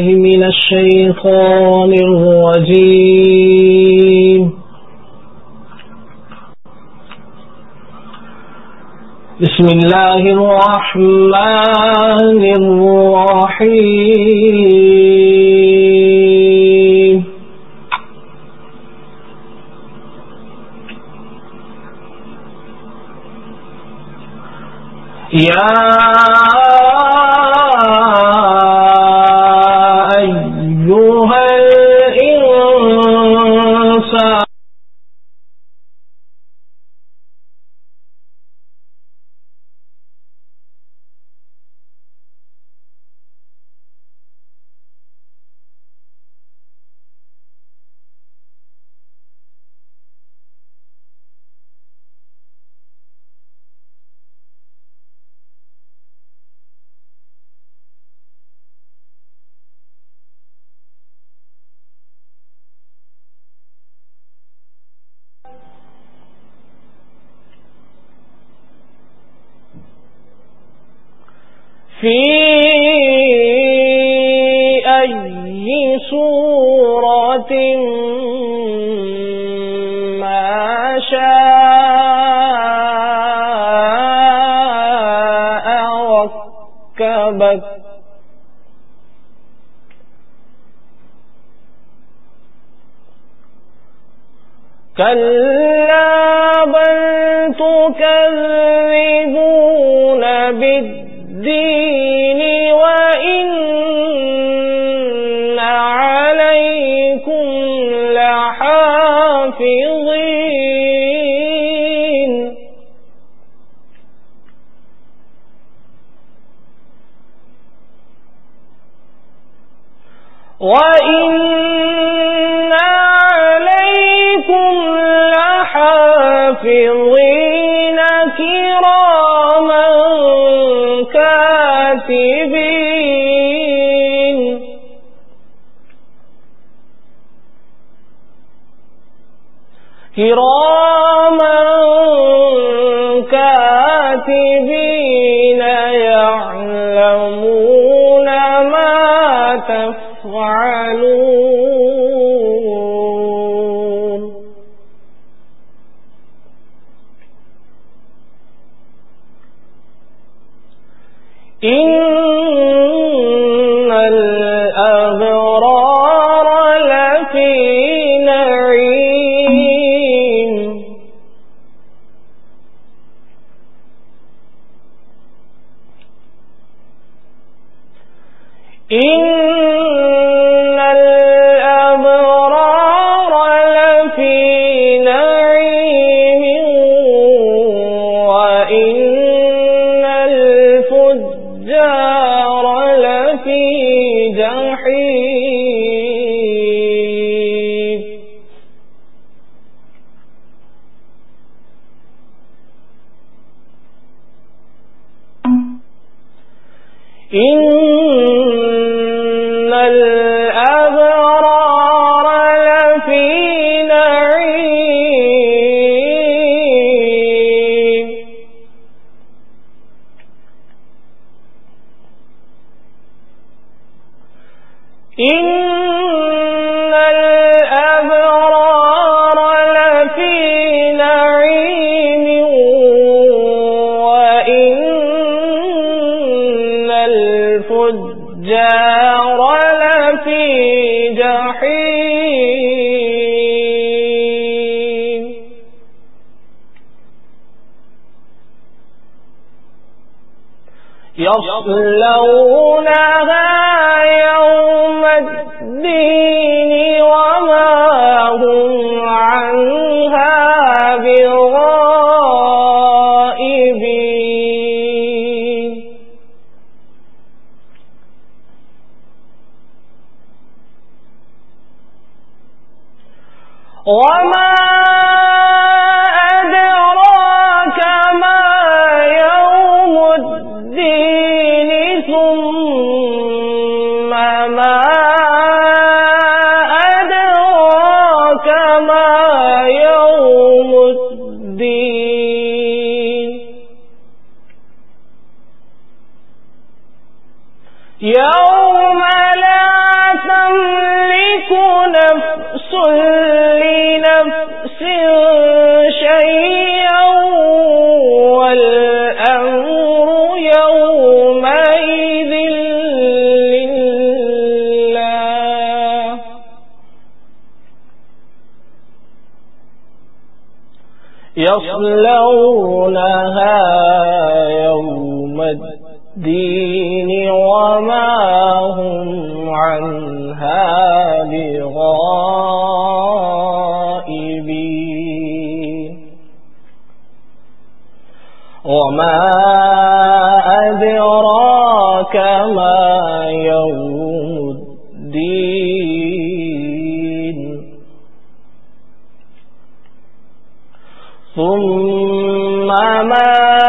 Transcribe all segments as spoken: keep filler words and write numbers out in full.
بالله من الشيطان الرجيم بسم الله الرحمن الرحيم يا أيها الإنسان في أي سورة ما شاء ركبك كلا بل تكذبون بالدين وإن عليكم لحافظين وإن عليكم لحافظين كراما كاتبين كراما كاتبين يعلمون ما تفعلون إن الأبرار لفي نعيم إن الأبرار لفي نعيم وإن الفجار لفي جحيم إن الأبرار لفي نعيم إن الأبرار لفي نعيم وإن الفجار لفي جحيم يصلونها يوم الدين وما هم عنها بغائبين وما أدراك ما يوم الدين ثم ما أدراك ما يوم الدين يوم لا لنفس شيئا والأمر يومئذ لله يصلونها يوم الدين وما هم عنها بغائبين وما أدراك ما يوم الدين ثم ما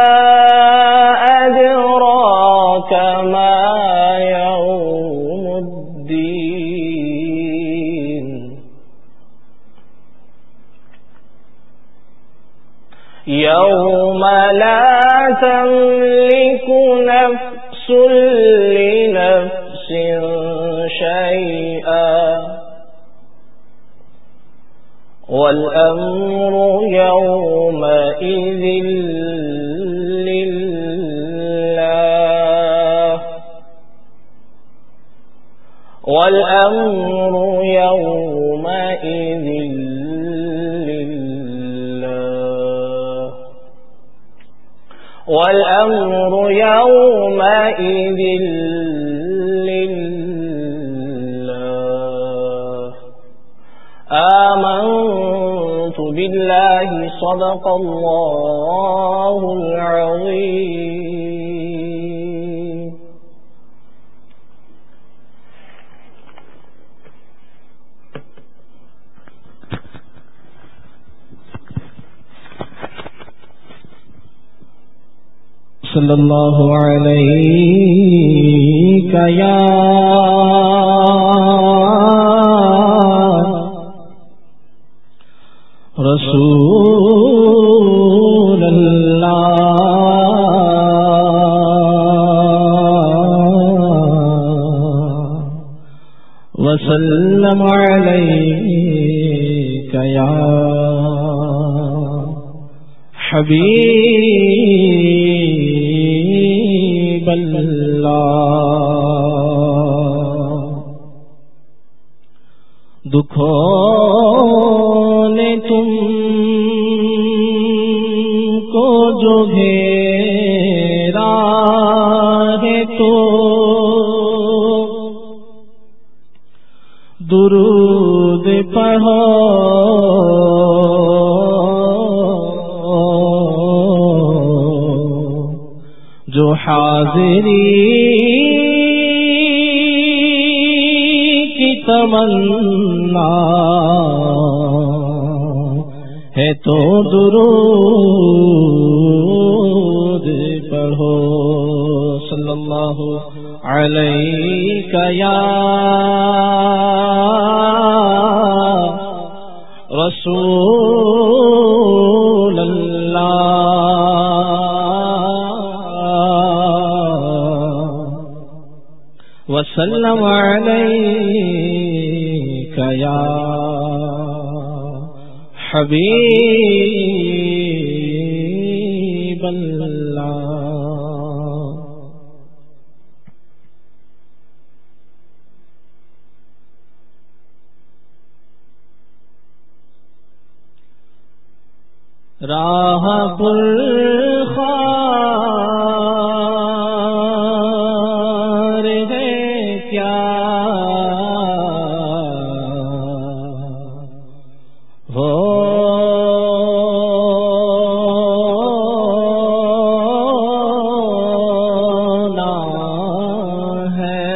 أدراك ما يوم الدين يوم لا تملك نفس لنفس شيئا والأمر يومئذ لله والأمر يومئذ لله والأمر يومئذ لله آمنت بالله صدق الله العظيم. صلی اللہ علیک یا رسول اللہ وسلم علیک یا حبیب اللہ. دکھوں نے تم کو جو گھیرا ہے تو درود پڑھو جو حاضری کی تمنا ہے تو درود پڑھو. صلی اللہ علیہ یا رسول اللہ وسلم علیک یا حبیب اللہ. راہ پر خار ہے کیا ہو نا ہے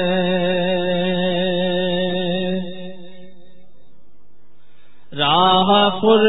راہ پر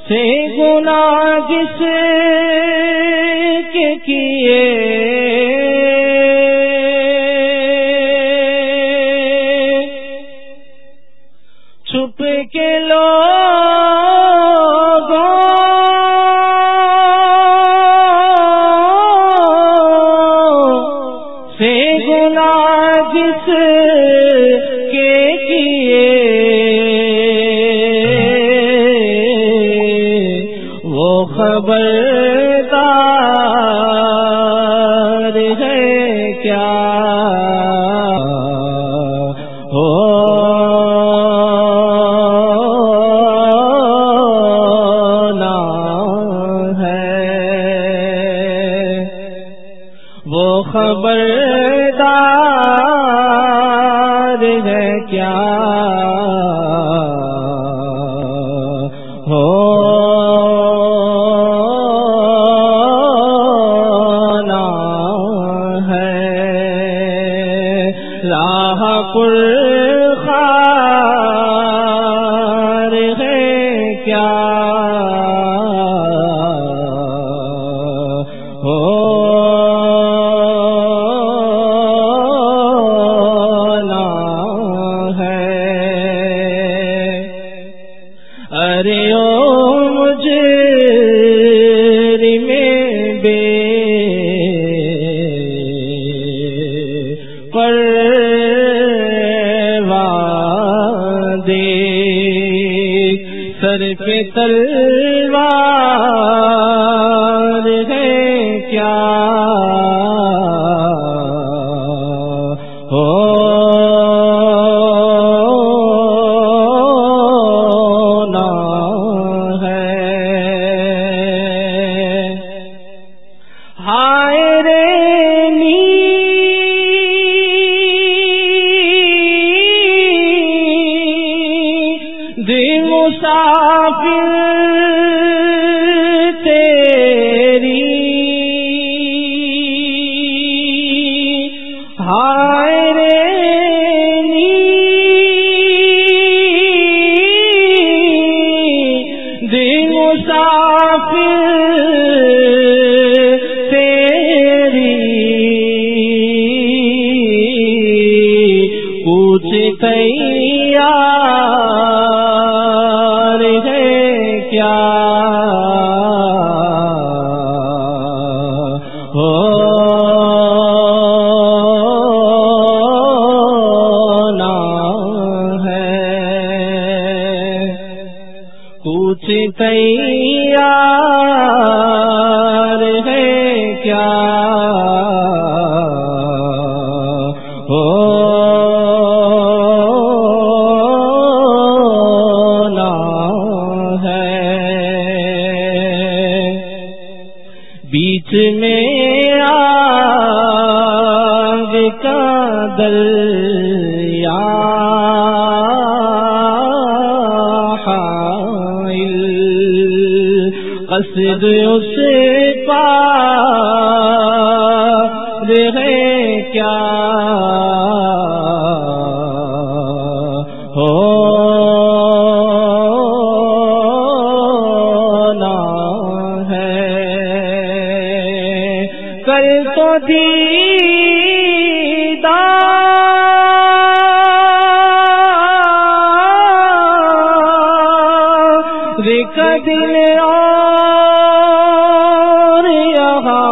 سے گناہ جس کے کیے چھپ کے لوگوں سے گناہ جس کے کیے وہ خبردار ہے کیا ہونا ہے وہ خبردار ہے کیا ہونا ہے راہ پر خار ہے کیا ہونا ہے ارے او مجرم بے پرواہ دیکھ سر پہ تلوار ہے کیا ہونا ہے ہائے رے نیند مسافر تیری ہائے رے نیند مسافر کچھ تیار ہے کیا ہونا ہے کچھ تیار ہے کیا ہونا ہے بیچ میں آگ کا دریا حائل قصد اس پار ہے کیا ہونا ہے کل تو دیدار کا دل اور یہاں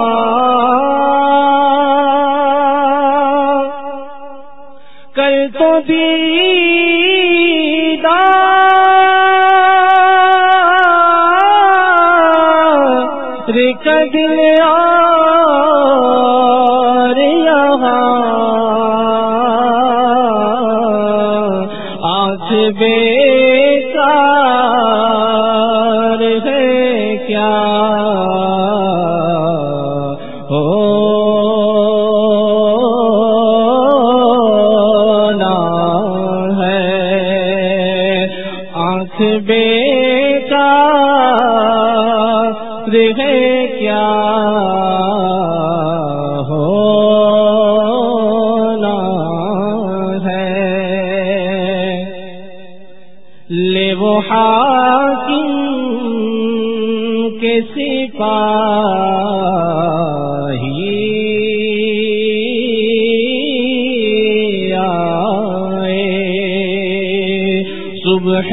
کل تو دیدار کا دل اور یہاں آنکھ بیکار ہے کیا ہونا ہے آنکھ بیکار ہے کیا ہونا ہے لے وہ حاکم سپاہی آئے صبح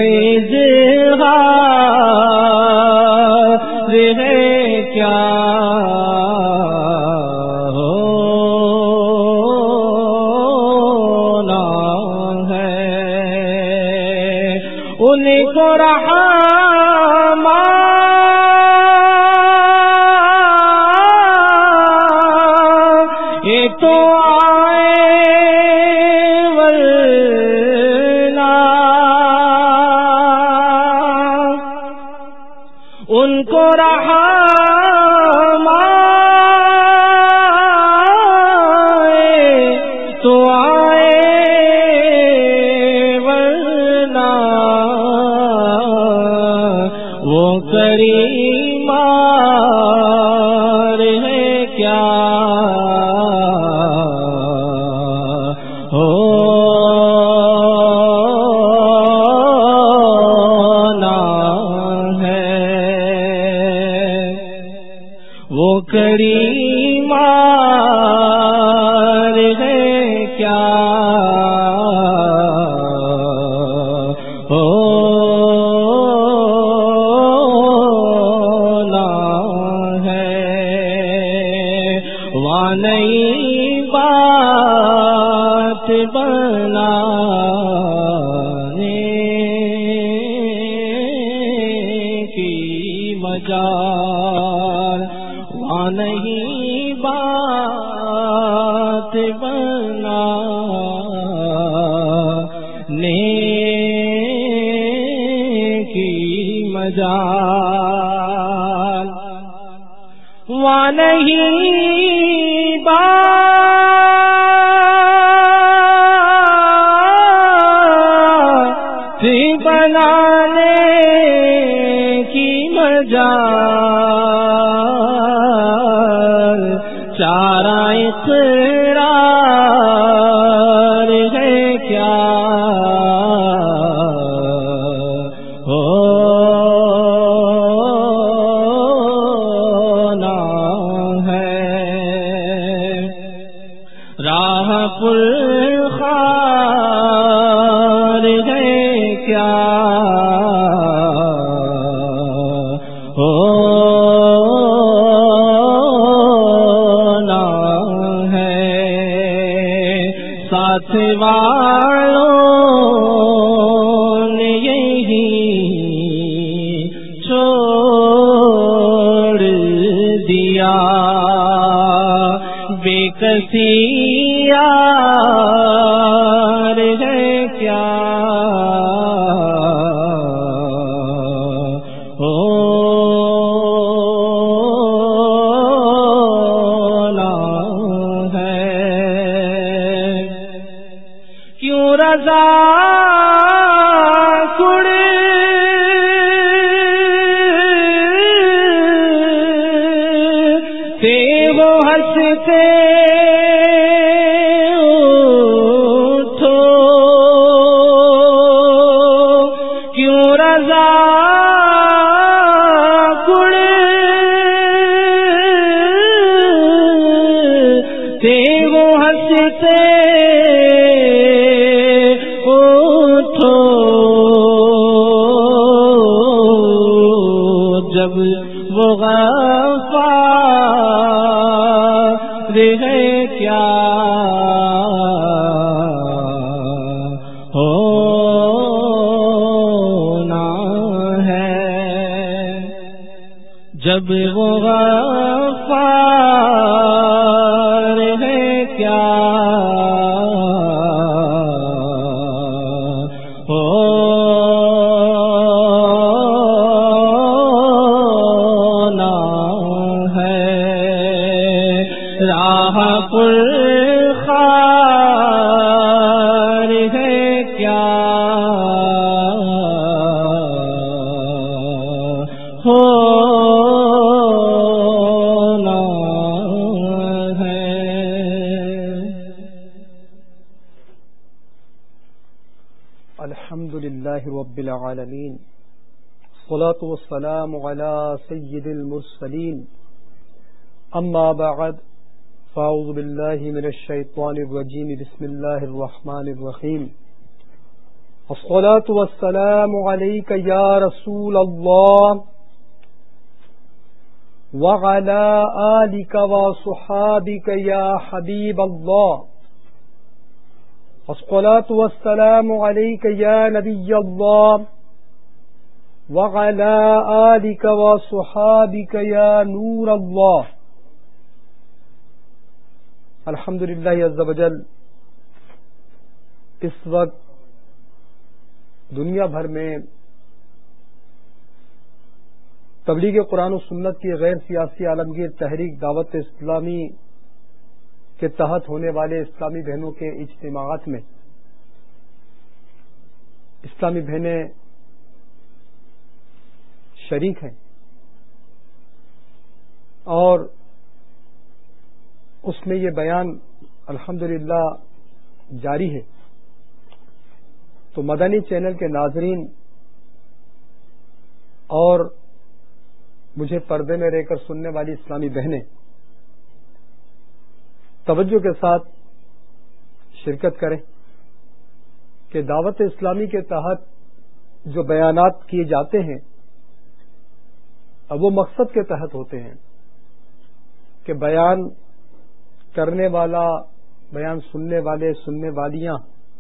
ظہار ہے کیا ان کو رحماں یہ تو آئے ورنہ ان کو رحماں تو کریمار ہے کیا ہونا ہے وہ کریمار ہے کیا نہیں بات بنانے کی مجال وہاں نہیں بات بنانے کی مجال وہاں نہیں بات بنانے کی مجال چارہ اقرار ہے کیا ہونا ہے راہ پرخار ہے کیا ہونا ہے ساتھ والوں نے یہی چھوڑ دیا بے کسی یار ہے کیا ہونا ہے کیوں رضا کڑ تے وہ ہنستے وہ ہنستے اٹھو جب وہ غفار ہے کیا ہونا ہے جب وہ غفار ہے کیا ہونا ہے راہ پرخار ہے کیا ہونا ہے الحمد للہ رب العالمین والصلاة والسلام على سيد المرسلين أما بعد فأعوذ بالله من الشيطان الرجيم بسم الله الرحمن الرحيم والصلاة والسلام عليك يا رسول الله وعلى آلك وصحابك يا حبيب الله والصلاة والسلام عليك يا نبي الله وعلى آلك وصحابك يا نور الله. الحمدللہ عز وجل اس وقت دنیا بھر میں تبلیغ قرآن و سنت کی غیر سیاسی عالمگیر تحریک دعوت اسلامی کے تحت ہونے والے اسلامی بہنوں کے اجتماعات میں اسلامی بہنیں شریک ہیں اور اس میں یہ بیان الحمدللہ جاری ہے. تو مدنی چینل کے ناظرین اور مجھے پردے میں رہ کر سننے والی اسلامی بہنیں توجہ کے ساتھ شرکت کریں کہ دعوت اسلامی کے تحت جو بیانات کیے جاتے ہیں اب وہ مقصد کے تحت ہوتے ہیں کہ بیان کرنے والا، بیان سننے والے، سننے والیاں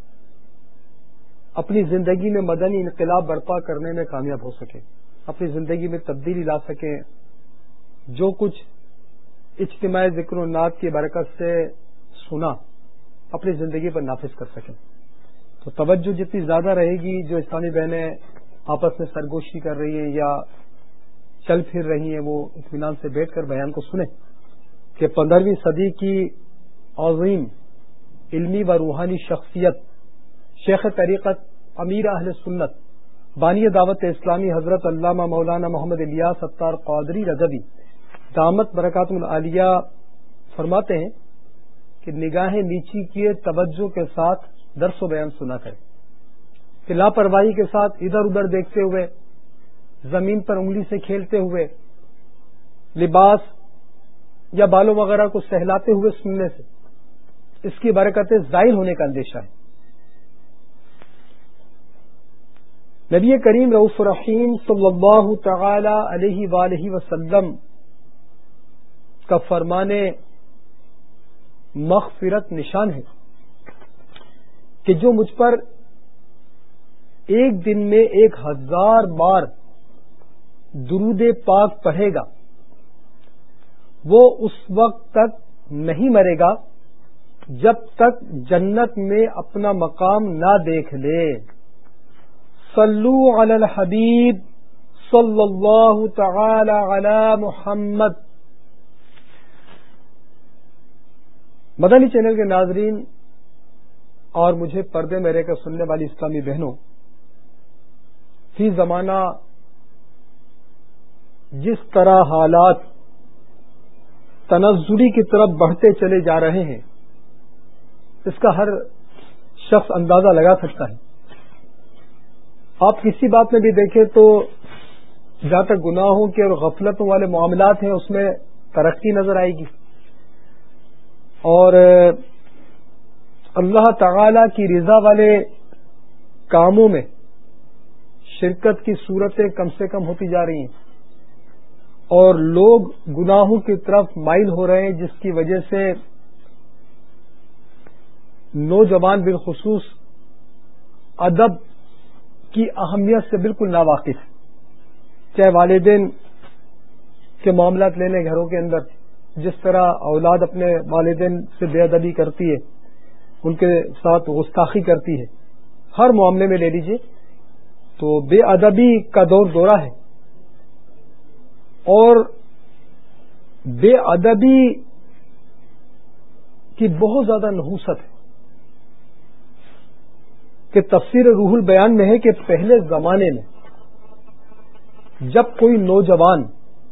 اپنی زندگی میں مدنی انقلاب برپا کرنے میں کامیاب ہو سکیں، اپنی زندگی میں تبدیلی لا سکیں، جو کچھ اجتماع ذکر و نعت کی برکت سے سنا اپنی زندگی پر نافذ کر سکیں. تو توجہ جتنی زیادہ رہے گی، جو اسلامی بہنیں آپس میں سرگوشی کر رہی ہیں یا چل پھر رہی ہیں وہ اطمینان سے بیٹھ کر بیان کو سنیں کہ پندرہویں صدی کی عظیم علمی و روحانی شخصیت شیخ طریقت امیر اہل سنت بانی دعوت اسلامی حضرت علامہ مولانا محمد الیاس ستار قادری رضوی دامت برکاتہم العالیہ فرماتے ہیں کہ نگاہیں نیچی کیے توجہ کے ساتھ درس و بیان سنا کریں، کہ لاپرواہی کے ساتھ ادھر ادھر دیکھتے ہوئے، زمین پر انگلی سے کھیلتے ہوئے، لباس یا بالوں وغیرہ کو سہلاتے ہوئے سننے سے اس کی برکتیں ظاہر ہونے کا اندیشہ ہے. نبی کریم رؤوف الرحیم صلی اللہ تعالی علیہ وآلہ وسلم کا فرمان مغفرت نشان ہے کہ جو مجھ پر ایک دن میں ایک ہزار بار درود پاک پڑھے گا وہ اس وقت تک نہیں مرے گا جب تک جنت میں اپنا مقام نہ دیکھ لے. صلو علی الحبیب صلی اللہ تعالی علی محمد. مدنی چینل کے ناظرین اور مجھے پردے میں رہ کر سننے والی اسلامی بہنوں، فی زمانہ جس طرح حالات تنزلی کی طرف بڑھتے چلے جا رہے ہیں اس کا ہر شخص اندازہ لگا سکتا ہے. آپ کسی بات میں بھی دیکھیں تو جہاں تک گناہوں کے اور غفلتوں والے معاملات ہیں اس میں ترقی نظر آئے گی، اور اللہ تعالی کی رضا والے کاموں میں شرکت کی صورتیں کم سے کم ہوتی جا رہی ہیں، اور لوگ گناہوں کی طرف مائل ہو رہے ہیں، جس کی وجہ سے نوجوان بالخصوص ادب کی اہمیت سے بالکل ناواقف ہے. چاہے والدین کے معاملات لے لیں، گھروں کے اندر جس طرح اولاد اپنے والدین سے بے ادبی کرتی ہے، ان کے ساتھ گستاخی کرتی ہے، ہر معاملے میں لے لیجیے تو بے ادبی کا دور دورہ ہے، اور بے ادبی کی بہت زیادہ نحوست ہے کہ تفسیر روح البیان میں ہے کہ پہلے زمانے میں جب کوئی نوجوان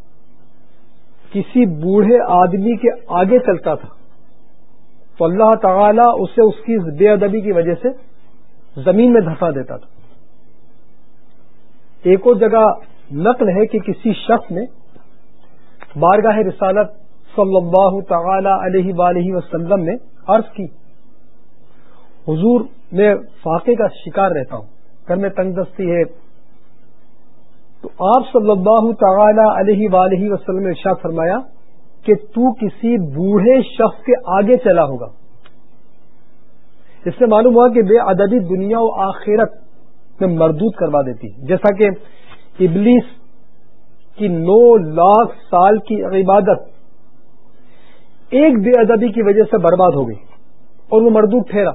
کسی بوڑھے آدمی کے آگے چلتا تھا تو اللہ تعالی اسے اس کی بے ادبی کی وجہ سے زمین میں دھسا دیتا تھا. ایک اور جگہ نقل ہے کہ کسی شخص نے بارگاہ رسالت صلی اللہ تعالی علیہ وآلہ وسلم نے عرض کی، حضور میں فاقے کا شکار رہتا ہوں، گھر میں تنگ دستی ہے. تو آپ صلی اللہ تعالی علیہ وآلہ وسلم نے ارشاد فرمایا کہ تو کسی بوڑھے شخص کے آگے چلا ہوگا. اس سے معلوم ہوا کہ بے ادبی دنیا و آخرت میں مردود کروا دیتی، جیسا کہ ابلیس کی نو لاکھ سال کی عبادت ایک بے ادبی کی وجہ سے برباد ہو گئی اور وہ مردود ٹھہرا.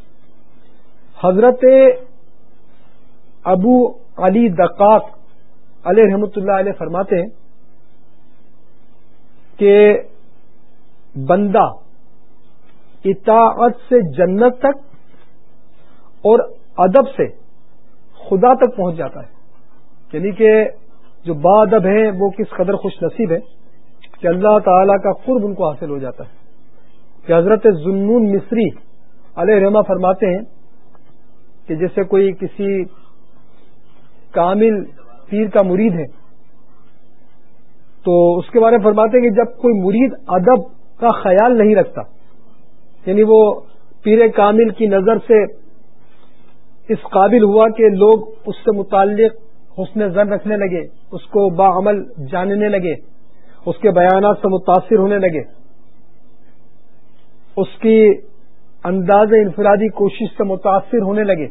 حضرت ابو علی دقاق علیہ رحمۃ اللہ علیہ فرماتے ہیں کہ بندہ اطاعت سے جنت تک اور ادب سے خدا تک پہنچ جاتا ہے. یعنی کہ جو با ادب ہیں وہ کس قدر خوش نصیب ہے کہ اللہ تعالی کا قرب ان کو حاصل ہو جاتا ہے. کہ حضرت ذوالنون مصری علیہ رحمہ فرماتے ہیں کہ جیسے کوئی کسی کامل پیر کا مرید ہے تو اس کے بارے میں فرماتے ہیں کہ جب کوئی مرید ادب کا خیال نہیں رکھتا، یعنی وہ پیر کامل کی نظر سے اس قابل ہوا کہ لوگ اس سے متعلق حسن ظن رکھنے لگے، اس کو باعمل جاننے لگے، اس کے بیانات سے متاثر ہونے لگے، اس کی انداز انفرادی کوشش سے متاثر ہونے لگے،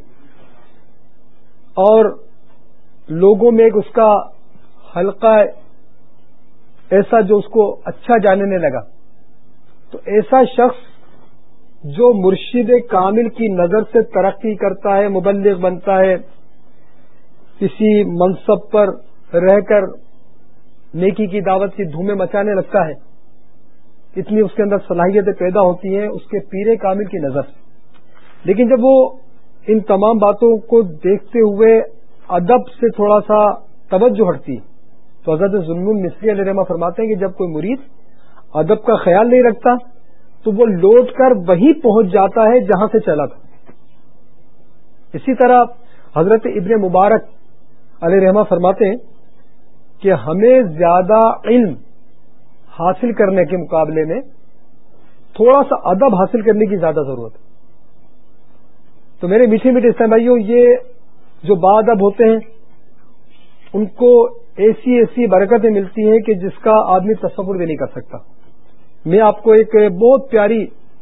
اور لوگوں میں ایک اس کا حلقہ ایسا جو اس کو اچھا جاننے لگا. تو ایسا شخص جو مرشد کامل کی نظر سے ترقی کرتا ہے، مبلغ بنتا ہے، کسی منصب پر رہ کر نیکی کی دعوت کی دھومیں مچانے لگتا ہے، اتنی اس کے اندر صلاحیتیں پیدا ہوتی ہیں اس کے پیر کامل کی نظر سے. لیکن جب وہ ان تمام باتوں کو دیکھتے ہوئے ادب سے تھوڑا سا توجہ ہٹتی تو حضرت ذوالنون مصری علیہ رحمہ فرماتے ہیں کہ جب کوئی مرید ادب کا خیال نہیں رکھتا تو وہ لوٹ کر وہیں پہنچ جاتا ہے جہاں سے چلا تھا. اسی طرح حضرت ابن مبارک علیہ رحمہ فرماتے ہیں کہ ہمیں زیادہ علم حاصل کرنے کے مقابلے میں تھوڑا سا ادب حاصل کرنے کی زیادہ ضرورت ہے. تو میرے میٹھے میٹھے اسلام بھائیوں، یہ جو با ادب ہوتے ہیں ان کو ایسی ایسی برکتیں ملتی ہیں کہ جس کا آدمی تصور بھی نہیں کر سکتا. میں آپ کو ایک بہت پیاری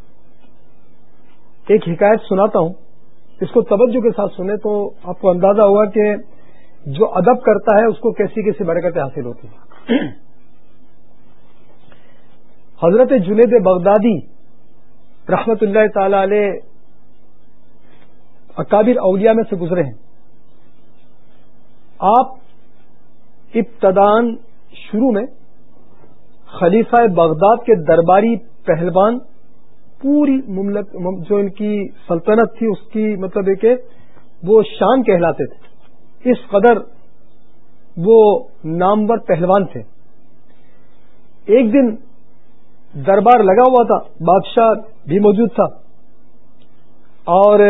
ایک حکایت سناتا ہوں، اس کو توجہ کے ساتھ سنیں تو آپ کو اندازہ ہوگا کہ جو ادب کرتا ہے اس کو کیسی کیسی برکتیں حاصل ہوتی ہیں. حضرت جنید بغدادی رحمت اللہ تعالی علیہ اکابر اولیاء میں سے گزرے ہیں. آپ ابتدان شروع میں خلیفہ بغداد کے درباری پہلوان پوری مملک جو ان کی سلطنت تھی اس کی مطلب ہے کہ وہ شان کہلاتے تھے، اس قدر وہ نامور پہلوان تھے. ایک دن دربار لگا ہوا تھا، بادشاہ بھی موجود تھا، اور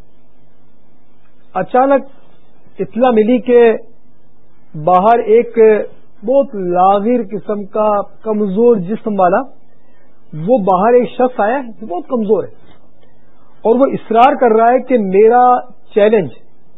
اچانک اطلاع ملی کہ باہر ایک بہت لاغر قسم کا کمزور جسم والا وہ باہر ایک شخص آیا ہے، بہت کمزور ہے، اور وہ اصرار کر رہا ہے کہ میرا چیلنج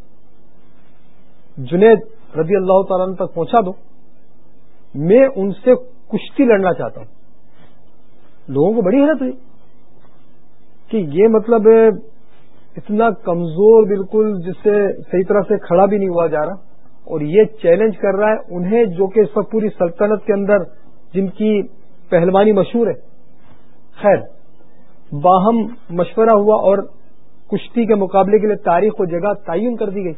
جنید رضی اللہ تعالیٰ عنہ تک پہنچا دو، میں ان سے کشتی لڑنا چاہتا ہوں. لوگوں کو بڑی حیرت ہوئی کہ یہ مطلب اتنا کمزور، بالکل جس سے صحیح طرح سے کھڑا بھی نہیں ہوا جا رہا، اور یہ چیلنج کر رہا ہے انہیں جو کہ اس وقت پوری سلطنت کے اندر جن کی پہلوانی مشہور ہے. خیر، باہم مشورہ ہوا اور کشتی کے مقابلے کے لیے تاریخ و جگہ تعین کر دی گئی.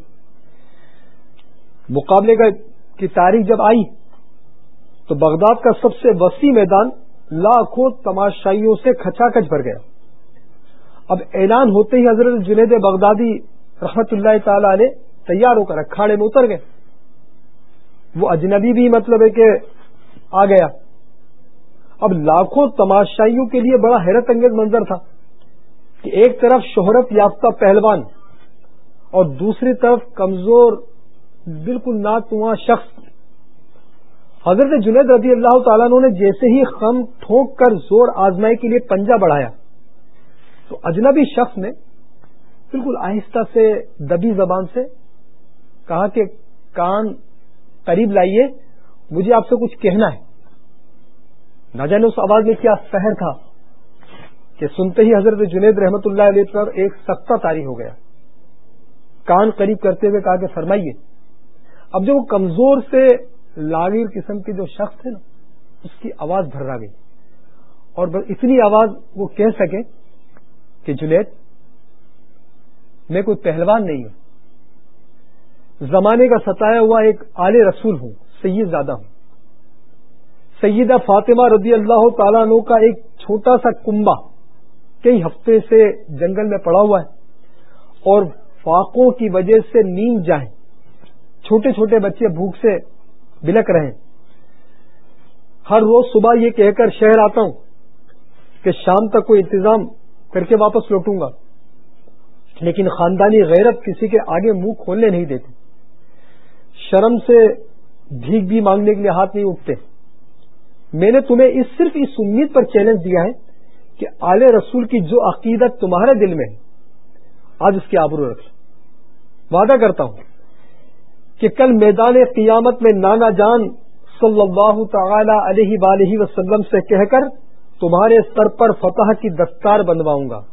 مقابلے کا کی تاریخ جب آئی تو بغداد کا سب سے وسیع میدان لاکھوں تماشائیوں سے کھچا کھچ بھر گیا. اب اعلان ہوتے ہی حضرت جنید بغدادی رحمت اللہ تعالی علیہ تیار ہو کر اکھاڑے میں اتر گئے. وہ اجنبی بھی مطلب ہے کہ آ گیا. اب لاکھوں تماشائیوں کے لیے بڑا حیرت انگیز منظر تھا کہ ایک طرف شہرت یافتہ پہلوان اور دوسری طرف کمزور بالکل ناتواں شخص حضرت جنید رضی اللہ تعالیٰ عنہ نے جیسے ہی خم ٹھونک کر زور آزمائی کے لیے پنجہ بڑھایا تو اجنبی شخص نے بالکل آہستہ سے دبی زبان سے کہا کہ کان قریب لائیے، مجھے آپ سے کچھ کہنا ہے۔ نہ جانے اس آواز میں کیا سحر تھا کہ سنتے ہی حضرت جنید رحمت اللہ علیہ پر ایک سکتہ طاری ہو گیا۔ کان قریب کرتے ہوئے کہا کہ فرمائیے۔ اب جو کمزور سے لاغیر قسم کے جو شخص تھے نا، اس کی آواز بھرا گئی اور بس اتنی آواز وہ کہہ سکے کہ جنید، میں کوئی پہلوان نہیں ہوں، زمانے کا ستایا ہوا ایک آل رسول ہوں، سید زادہ ہوں۔ سیدہ فاطمہ رضی اللہ تعالیٰ عنہ کا ایک چھوٹا سا کنبہ کئی ہفتے سے جنگل میں پڑا ہوا ہے اور فاقوں کی وجہ سے نیند جائیں، چھوٹے چھوٹے بچے بھوک سے بلک رہے ہیں۔ ہر روز صبح یہ کہہ کر شہر آتا ہوں کہ شام تک کوئی انتظام کر کے واپس لوٹوں گا، لیکن خاندانی غیرت کسی کے آگے منہ کھولنے نہیں دیتی، شرم سے بھیک بھی مانگنے کے لیے ہاتھ نہیں اٹھتے۔ میں نے تمہیں اس صرف اس امید پر چیلنج دیا ہے کہ آل رسول کی جو عقیدت تمہارے دل میں ہے آج اس کی آبرو رکھ لو۔ وعدہ کرتا ہوں کہ کل میدان قیامت میں نانا جان صلی اللہ تعالی علیہ وآلہ وسلم سے کہہ کر تمہارے سر پر فتح کی دستار بندواؤں گا۔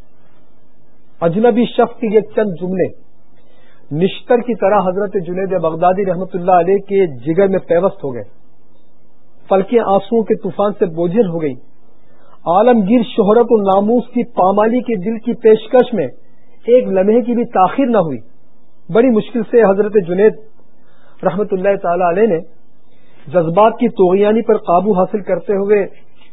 اجنبی شخص کے یہ چند جملے نشتر کی طرح حضرت جنید بغدادی رحمت اللہ علیہ کے جگر میں پیوست ہو گئے، پلکیں آنسوؤں کے طوفان سے بوجھل ہو گئی۔ عالمگیر شہرت و ناموس کی پامالی کے دل کی پیشکش میں ایک لمحے کی بھی تاخیر نہ ہوئی۔ بڑی مشکل سے حضرت جنید رحمت اللہ تعالی علیہ نے جذبات کی طغیانی پر قابو حاصل کرتے ہوئے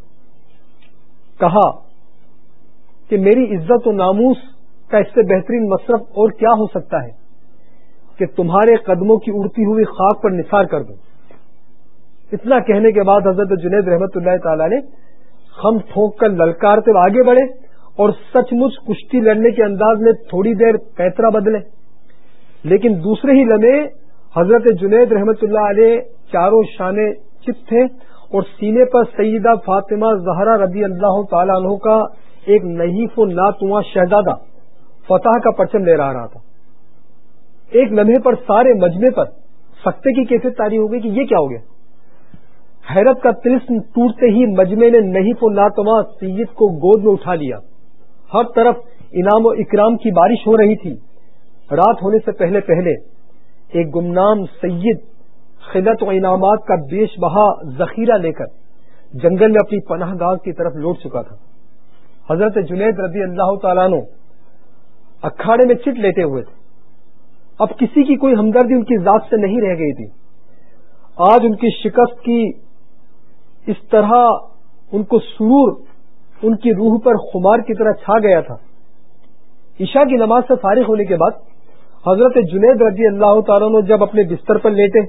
کہا کہ میری عزت و ناموس کا اس سے بہترین مصرف اور کیا ہو سکتا ہے کہ تمہارے قدموں کی اڑتی ہوئی خاک پر نثار کر دوں۔ اتنا کہنے کے بعد حضرت جنید رحمت اللہ تعالی نے خم ٹھونک کر للکارتے ہوئے آگے بڑھے اور سچ مچ کشتی لڑنے کے انداز میں تھوڑی دیر پیترا بدلے، لیکن دوسرے ہی لمحے حضرت جنید رحمت اللہ علیہ چاروں شانے چت تھے اور سینے پر سیدہ فاطمہ زہرا رضی اللہ تعالی عنہ کا ایک نحیف و ناتواں شہزادہ فتح کا پرچم لے رہا تھا۔ ایک لمحے پر سارے مجمع پر سکتے کی کیفیت طاری ہو گئی کہ یہ کیا ہو گیا۔ حیرت کا طلسم ٹوٹتے ہی مجمع نے نحیف و ناتواں سید کو گود میں اٹھا لیا۔ ہر طرف انعام و اکرام کی بارش ہو رہی تھی۔ رات ہونے سے پہلے پہلے ایک گمنام سید خلعت و انعامات کا بیش بہا ذخیرہ لے کر جنگل میں اپنی پناہ گاہ کی طرف لوٹ چکا تھا۔ حضرت جنید رضی اللہ تعالیٰ عنہ اکھاڑے میں چٹ لیتے ہوئے تھے۔ اب کسی کی کوئی ہمدردی ان کی ذات سے نہیں رہ گئی تھی۔ آج ان کی شکست کی اس طرح ان کو سرور ان کی روح پر خمار کی طرح چھا گیا تھا۔ عشاء کی نماز سے فارغ ہونے کے بعد حضرت جنید رضی اللہ تعالیٰ عنہ جب اپنے بستر پر لیٹے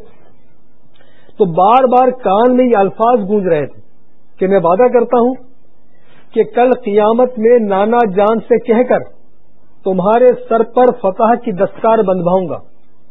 تو بار بار کان میں یہ الفاظ گونج رہے تھے کہ میں وعدہ کرتا ہوں کہ کل قیامت میں نانا جان سے کہہ کر تمہارے سر پر فتح کی دستار بندھواؤں گا۔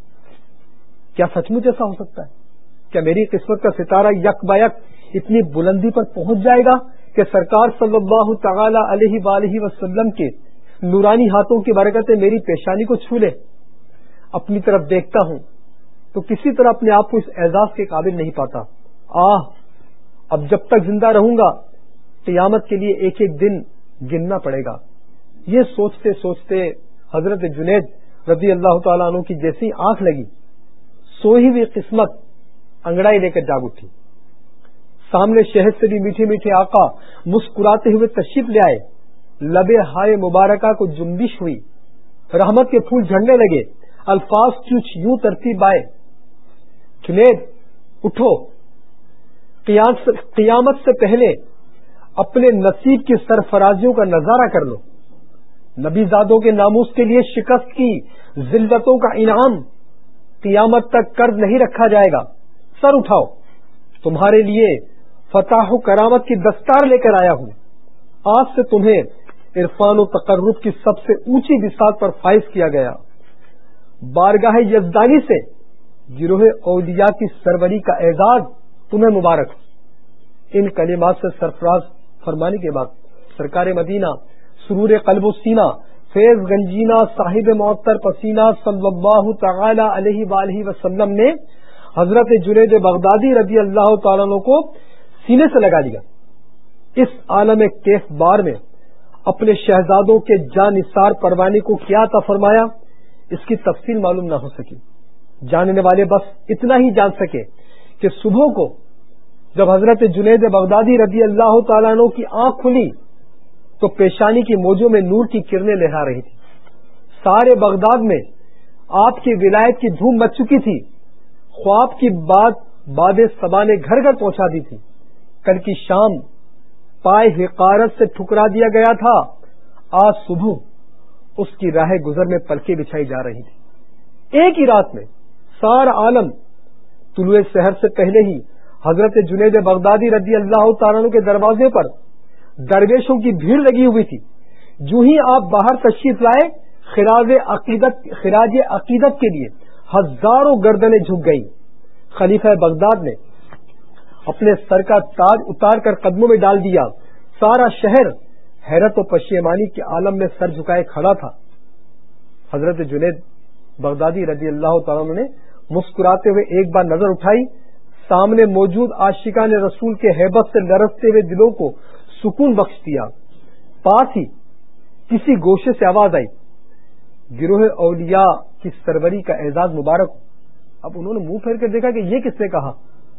کیا سچ مچ ایسا ہو سکتا ہے؟ کیا میری قسمت کا ستارہ یک با یک اتنی بلندی پر پہنچ جائے گا کہ سرکار صلی اللہ تعالی علیہ وآلہ وسلم کے نورانی ہاتھوں کی برکتیں میری پیشانی کو چھو لے؟ اپنی طرف دیکھتا ہوں تو کسی طرح اپنے آپ کو اس اعزاز کے قابل نہیں پاتا۔ آہ، اب جب تک زندہ رہوں گا قیامت کے لیے ایک ایک دن گننا پڑے گا۔ یہ سوچتے سوچتے حضرت جنید رضی اللہ تعالیٰ عنہ کی جیسی آنکھ لگی، سوئی ہوئی قسمت انگڑائی لے کر جاگ اٹھی۔ سامنے شہد سے بھی میٹھے میٹھے آقا مسکراتے ہوئے تشریف لے آئے۔ لبے ہائے مبارکہ کو جنبش ہوئی، رحمت کے پھول جھڑنے لگے، الفاظ کچھ یوں ترتیب آئے، جنید اٹھو، قیامت سے پہلے اپنے نصیب کی سرفرازیوں کا نظارہ کر لو۔ نبی زادوں کے ناموس کے لیے شکست کی ذلتوں کا انعام قیامت تک قرض نہیں رکھا جائے گا۔ سر اٹھاؤ، تمہارے لیے فتح و کرامت کی دستار لے کر آیا ہوں۔ آج سے تمہیں عرفان و تقرب کی سب سے اونچی بساط پر فائز کیا گیا۔ بارگاہ یزدانی سے گروہ اولیاء کی سروری کا اعزاز تمہیں مبارک. ان کلمات سے سرفراز فرمانے کے بعد سرکار مدینہ سرور قلب و سینہ فیض گنجینا صاحب معطر پسینہ صلی اللہ تعالی علیہ وآلہ وسلم نے حضرت جنید بغدادی رضی اللہ تعالیٰ عنہ کو سینے سے لگا لیا. اس عالم کیف بار میں اپنے شہزادوں کے جان نثار پروانے کو کیا عطا فرمایا اس کی تفصیل معلوم نہ ہو سکی. جاننے والے بس اتنا ہی جان سکے کہ صبح کو جب حضرت جنید بغدادی رضی اللہ تعالیٰ عنہ کی آنکھ کھلی تو پیشانی کی موجوں میں نور کی کرنیں لہرا رہی تھی. سارے بغداد میں آپ کی ولایت کی دھوم مچ چکی تھی. خواب کی بات باد صبا نے گھر گھر پہنچا دی تھی. کل کی شام پائے حقارت سے ٹھکرا دیا گیا تھا. آج صبح اس کی راہ گزر میں پلکیں بچھائی جا رہی تھی. ایک ہی رات میں سارا عالم طلوع سحر سے پہلے ہی حضرت جنید بغدادی رضی اللہ تعالیٰ عنہ کے دروازے پر درویشوں کی بھیڑ لگی ہوئی تھی. جو ہی آپ باہر تشریف لائے خراج عقیدت خراج عقیدت کے لیے ہزاروں گردنیں جھک گئیں. خلیفہ بغداد نے اپنے سر کا تاج اتار کر قدموں میں ڈال دیا. سارا شہر حیرت و پشیمانی کے عالم میں سر جھکائے کھڑا تھا. حضرت جنید بغدادی رضی اللہ تعالیٰ عنہ نے مسکراتے ہوئے ایک بار نظر اٹھائی. سامنے موجود عاشقان رسول کے ہیبت سے لرزتے ہوئے دلوں کو سکون بخش دیا. پاس ہی کسی گوشے سے آواز آئی گروہ اولیاء کی سروری کا اعزاز مبارک ہو. اب انہوں نے منہ پھیر کر دیکھا کہ یہ کس نے کہا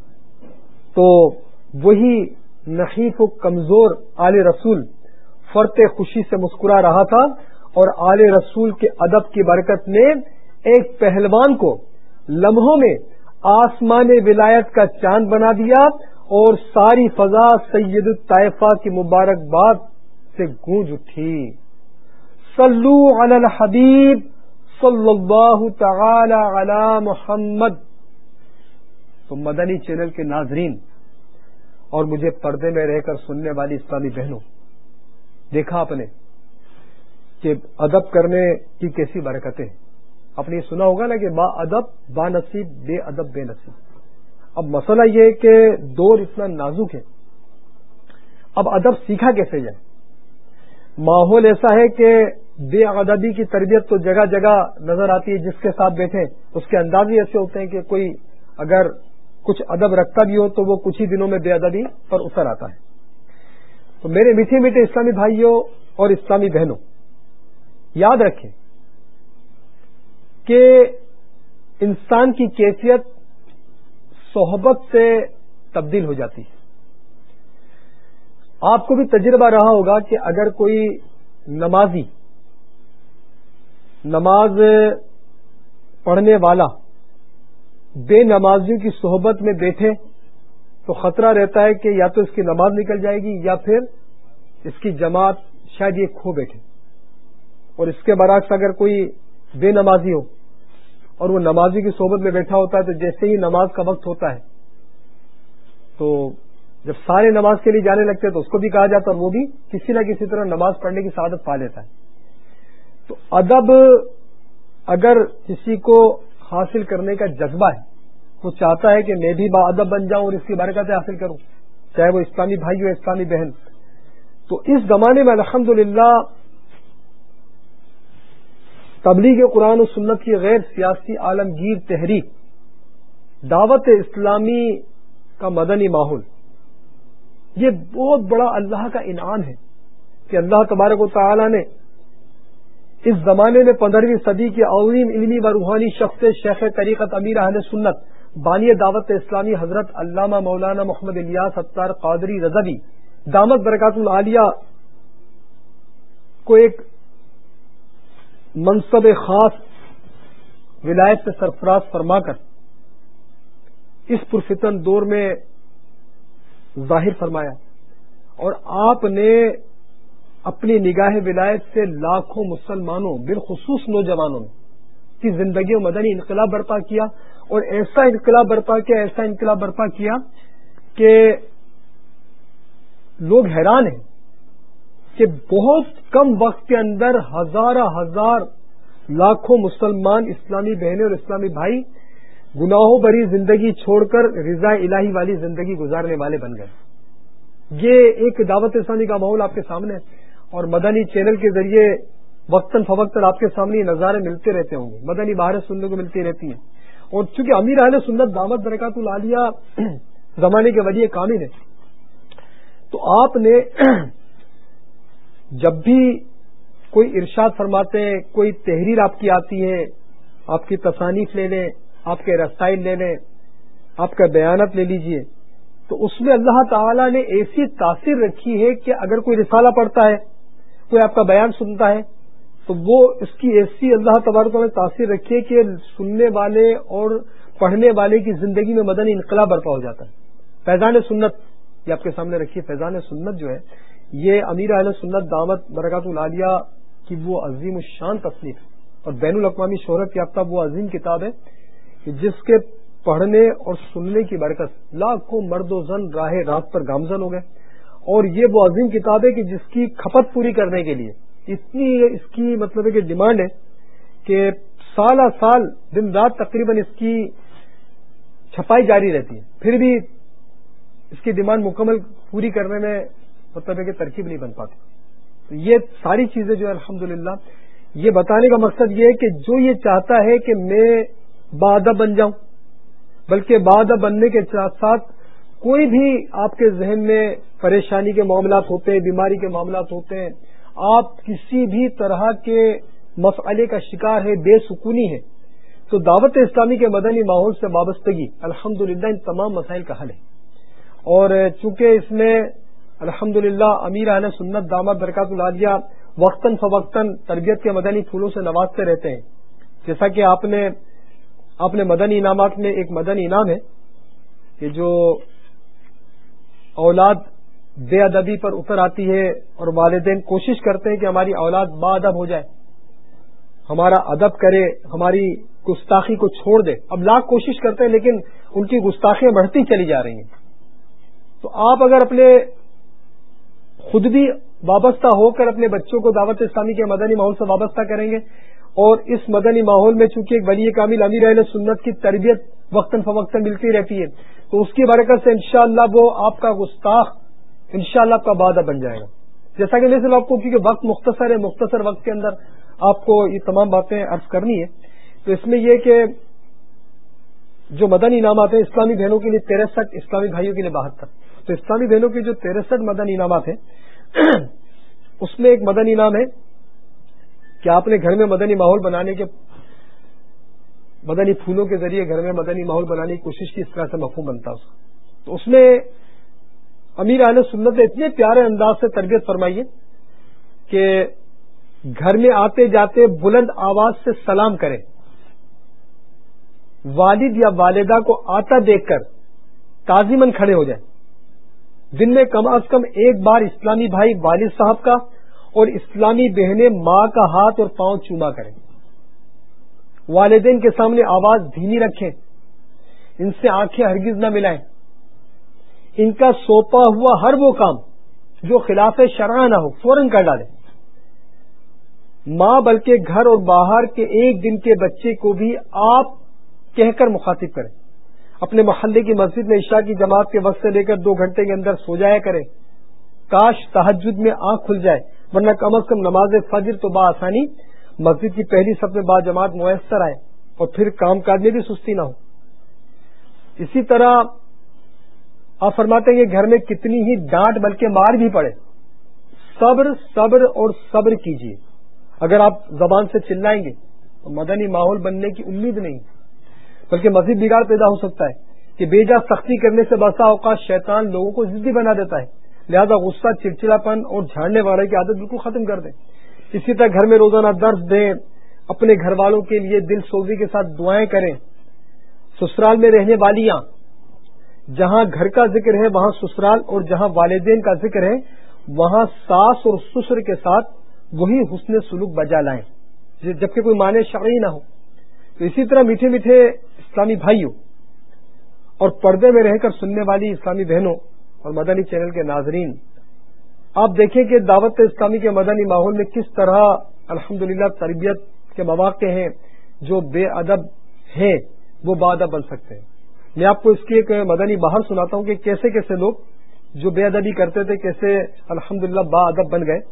تو وہی نحیف و کمزور آل رسول فرط خوشی سے مسکرا رہا تھا اور آل رسول کے ادب کی برکت نے ایک پہلوان کو لمحوں میں آسمان ولایت کا چاند بنا دیا اور ساری فضا سید الطائفہ کی مبارکباد سے گونج اٹھی. صلو علی الحبیب صلی اللہ تعالی علی محمد. تو مدنی چینل کے ناظرین اور مجھے پردے میں رہ کر سننے والی اسلامی بہنوں، دیکھا آپ نے کہ ادب کرنے کی کیسی برکتیں ہیں. آپ نے یہ سنا ہوگا نا کہ با ادب با نصیب بے ادب بے نصیب. اب مسئلہ یہ کہ دور اتنا نازک ہے، اب ادب سیکھا کیسے جائے؟ ماحول ایسا ہے کہ بے ادبی کی تربیت تو جگہ جگہ نظر آتی ہے. جس کے ساتھ بیٹھے اس کے انداز ہی ایسے ہوتے ہیں کہ کوئی اگر کچھ ادب رکھتا بھی ہو تو وہ کچھ ہی دنوں میں بے ادبی پر اتر آتا ہے. تو میرے میٹھے میٹھے اسلامی بھائیوں اور اسلامی بہنوں، یاد رکھیں کہ انسان کی کیفیت صحبت سے تبدیل ہو جاتی ہے. آپ کو بھی تجربہ رہا ہوگا کہ اگر کوئی نمازی نماز پڑھنے والا بے نمازیوں کی صحبت میں بیٹھے تو خطرہ رہتا ہے کہ یا تو اس کی نماز نکل جائے گی یا پھر اس کی جماعت شاید یہ کھو بیٹھے. اور اس کے برعکس اگر کوئی بے نمازی ہو اور وہ نمازی کی صحبت میں بیٹھا ہوتا ہے تو جیسے ہی نماز کا وقت ہوتا ہے تو جب سارے نماز کے لیے جانے لگتے ہیں تو اس کو بھی کہا جاتا ہے اور وہ بھی کسی نہ کسی طرح نماز پڑھنے کی سعادت پا لیتا ہے. تو ادب اگر کسی کو حاصل کرنے کا جذبہ ہے، وہ چاہتا ہے کہ میں بھی با ادب بن جاؤں اور اس کی برکتیں حاصل کروں، چاہے وہ اسلامی بھائی ہو اسلامی بہن. تو اس زمانے میں الحمدللہ تبلیغ قرآن و سنت کی غیر سیاسی عالمگیر تحریک دعوت اسلامی کا مدنی ماحول، یہ بہت بڑا اللہ کا انعام ہے کہ اللہ تبارک و تعالی نے اس زمانے میں پندرہویں صدی کی عظیم علمی و روحانی شخص شیخ طریقت امیر اہل سنت بانی دعوت اسلامی حضرت علامہ مولانا محمد الیاس ستار قادری رضوی دامت برکات العالیہ کو ایک منصب خاص ولایت سے سرفراز فرما کر اس پرفتن دور میں ظاہر فرمایا. اور آپ نے اپنی نگاہ ولایت سے لاکھوں مسلمانوں بالخصوص نوجوانوں کی زندگی و مدنی انقلاب برپا کیا اور ایسا انقلاب برپا کیا ایسا انقلاب برپا کیا کہ لوگ حیران ہیں کہ بہت کم وقت کے اندر ہزارہ ہزار لاکھوں مسلمان اسلامی بہنیں اور اسلامی بھائی گناہوں بھری زندگی چھوڑ کر رضا الہی والی زندگی گزارنے والے بن گئے. یہ ایک دعوت اسلامی کا ماحول آپ کے سامنے ہے اور مدنی چینل کے ذریعے وقتاً فوقتاً آپ کے سامنے یہ نظارے ملتے رہتے ہوں گے, مدنی بہاریں سننے کو ملتی رہتی ہیں. اور چونکہ امیر اہل سنت دامت برکات العالیہ زمانے کے ولی کامل ہے, تو آپ نے جب بھی کوئی ارشاد فرماتے ہیں, کوئی تحریر آپ کی آتی ہے, آپ کی تصانیف لے لیں, آپ کے رسائل لے لیں, آپ کا بیانات لے لیجئے, تو اس میں اللہ تعالی نے ایسی تاثیر رکھی ہے کہ اگر کوئی رسالہ پڑھتا ہے, کوئی آپ کا بیان سنتا ہے, تو وہ اس کی ایسی اللہ تبارک نے تاثیر رکھی ہے کہ سننے والے اور پڑھنے والے کی زندگی میں مدنی انقلاب برپا ہو جاتا ہے. فیضان سنت یہ آپ کے سامنے رکھی ہے. فیضان سنت جو ہے یہ امیر اہل سنت دامت برکات العالیہ کی وہ عظیم الشان تصنیف ہے اور بین الاقوامی شہرت یافتہ وہ عظیم کتاب ہے کہ جس کے پڑھنے اور سننے کی برکت لاکھوں مرد و زن راہ راست پر گامزن ہو گئے. اور یہ وہ عظیم کتاب ہے کہ جس کی کھپت پوری کرنے کے لیے اتنی اس کی مطلب ہے کہ ڈیمانڈ ہے کہ سالہ سال دن رات تقریباً اس کی چھپائی جاری رہتی ہے, پھر بھی اس کی ڈیمانڈ مکمل پوری کرنے میں مطلب ہے کہ ترکیب نہیں بن پاتی. تو یہ ساری چیزیں جو ہے الحمدللہ یہ بتانے کا مقصد یہ ہے کہ جو یہ چاہتا ہے کہ میں باادب بن جاؤں, بلکہ باادب بننے کے ساتھ ساتھ کوئی بھی آپ کے ذہن میں پریشانی کے معاملات ہوتے ہیں, بیماری کے معاملات ہوتے ہیں, آپ کسی بھی طرح کے مسئلے کا شکار ہے, بے سکونی ہے, تو دعوت اسلامی کے مدنی ماحول سے وابستگی الحمدللہ ان تمام مسائل کا حل ہے. اور چونکہ اس میں الحمدللہ امیر اہل سنت دامت برکات العالیہ وقتاً فوقتاً تربیت کے مدنی پھولوں سے نوازتے رہتے ہیں. جیسا کہ آپ نے آپ نے مدنی انعامات میں ایک مدنی انعام ہے کہ جو اولاد بے ادبی پر اتر آتی ہے اور والدین کوشش کرتے ہیں کہ ہماری اولاد با ادب ہو جائے, ہمارا ادب کرے, ہماری گستاخی کو چھوڑ دے. اب لاکھ کوشش کرتے ہیں لیکن ان کی گستاخیاں بڑھتی چلی جا رہی ہیں. تو آپ اگر اپنے خود بھی وابستہ ہو کر اپنے بچوں کو دعوت اسلامی کے مدنی ماحول سے وابستہ کریں گے, اور اس مدنی ماحول میں چونکہ ایک ولی کامل امیر اہل سنت کی تربیت وقتاً فوقتاً ملتی رہتی ہے, تو اس کی برکت سے انشاءاللہ وہ آپ کا گستاخ انشاءاللہ آپ کا بادہ بن جائے گا. جیسا کہ میں صرف آپ کو کیونکہ وقت مختصر ہے, مختصر وقت کے اندر آپ کو یہ تمام باتیں عرض کرنی ہے, تو اس میں یہ کہ جو مدنی انعامات ہیں اسلامی بہنوں کے لیے تریسٹھ, اسلامی بھائیوں کے لیے بہتر. تو اسلامی بہنوں کے جو تریسٹھ مدنی انعامات ہیں اس میں ایک مدنی انعام ہے کہ آپ نے گھر میں مدنی ماحول بنانے کے مدنی پھولوں کے ذریعے گھر میں مدنی ماحول بنانے کی کوشش کی, اس طرح سے مفہوم بنتا ہے اس کا. تو اس میں امیر اہل سنت نے اتنے پیارے انداز سے تربیت فرمائی ہے کہ گھر میں آتے جاتے بلند آواز سے سلام کریں, والد یا والدہ کو آتا دیکھ کر تعظیماً کھڑے ہو جائیں, دن میں کم از کم ایک بار اسلامی بھائی والد صاحب کا اور اسلامی بہنیں ماں کا ہاتھ اور پاؤں چوما کریں, والدین کے سامنے آواز دھیمی رکھیں, ان سے آنکھیں ہرگز نہ ملائیں, ان کا سونپا ہوا ہر وہ کام جو خلاف شرع نہ ہو فوراً کر ڈالیں. ماں بلکہ گھر اور باہر کے ایک دن کے بچے کو بھی آپ کہہ کر مخاطب کریں. اپنے محلے کی مسجد میں عشاء کی جماعت کے وقت سے لے کر دو گھنٹے کے اندر سو جایا کریں. کاش تہجد میں آنکھ کھل جائے, ورنہ کم از کم نماز فجر تو بآسانی مسجد کی پہلی صف میں با جماعت میسر آئے اور پھر کام کاج میں بھی سستی نہ ہو. اسی طرح آپ فرماتے ہیں کہ گھر میں کتنی ہی ڈانٹ بلکہ مار بھی پڑے, صبر صبر اور صبر کیجیے. اگر آپ زبان سے چلائیں گے تو مدنی ماحول بننے کی امید نہیں, بلکہ مزید بگاڑ پیدا ہو سکتا ہے کہ بے جا سختی کرنے سے بسا اوقات شیطان لوگوں کو ضدی بنا دیتا ہے. لہذا غصہ, چڑچڑاپن اور جھاڑنے والے کی عادت بالکل ختم کر دیں. اسی طرح گھر میں روزانہ درس دیں, اپنے گھر والوں کے لیے دل سوزی کے ساتھ دعائیں کریں. سسرال میں رہنے والیاں, جہاں گھر کا ذکر ہے وہاں سسرال, اور جہاں والدین کا ذکر ہے وہاں ساس اور سسر کے ساتھ وہی حسن سلوک بجا لائیں, جبکہ کوئی معنی شرعی نہ ہو. تو اسی طرح میٹھے میٹھے اسلامی بھائیوں اور پردے میں رہ کر سننے والی اسلامی بہنوں اور مدنی چینل کے ناظرین, آپ دیکھیں کہ دعوت اسلامی کے مدنی ماحول میں کس طرح الحمدللہ تربیت کے مواقع ہیں. جو بے ادب ہیں وہ باادب بن سکتے ہیں. میں آپ کو اس کی ایک مدنی بہار سناتا ہوں کہ کیسے کیسے لوگ جو بے ادبی کرتے تھے کیسے الحمدللہ باادب بن گئے.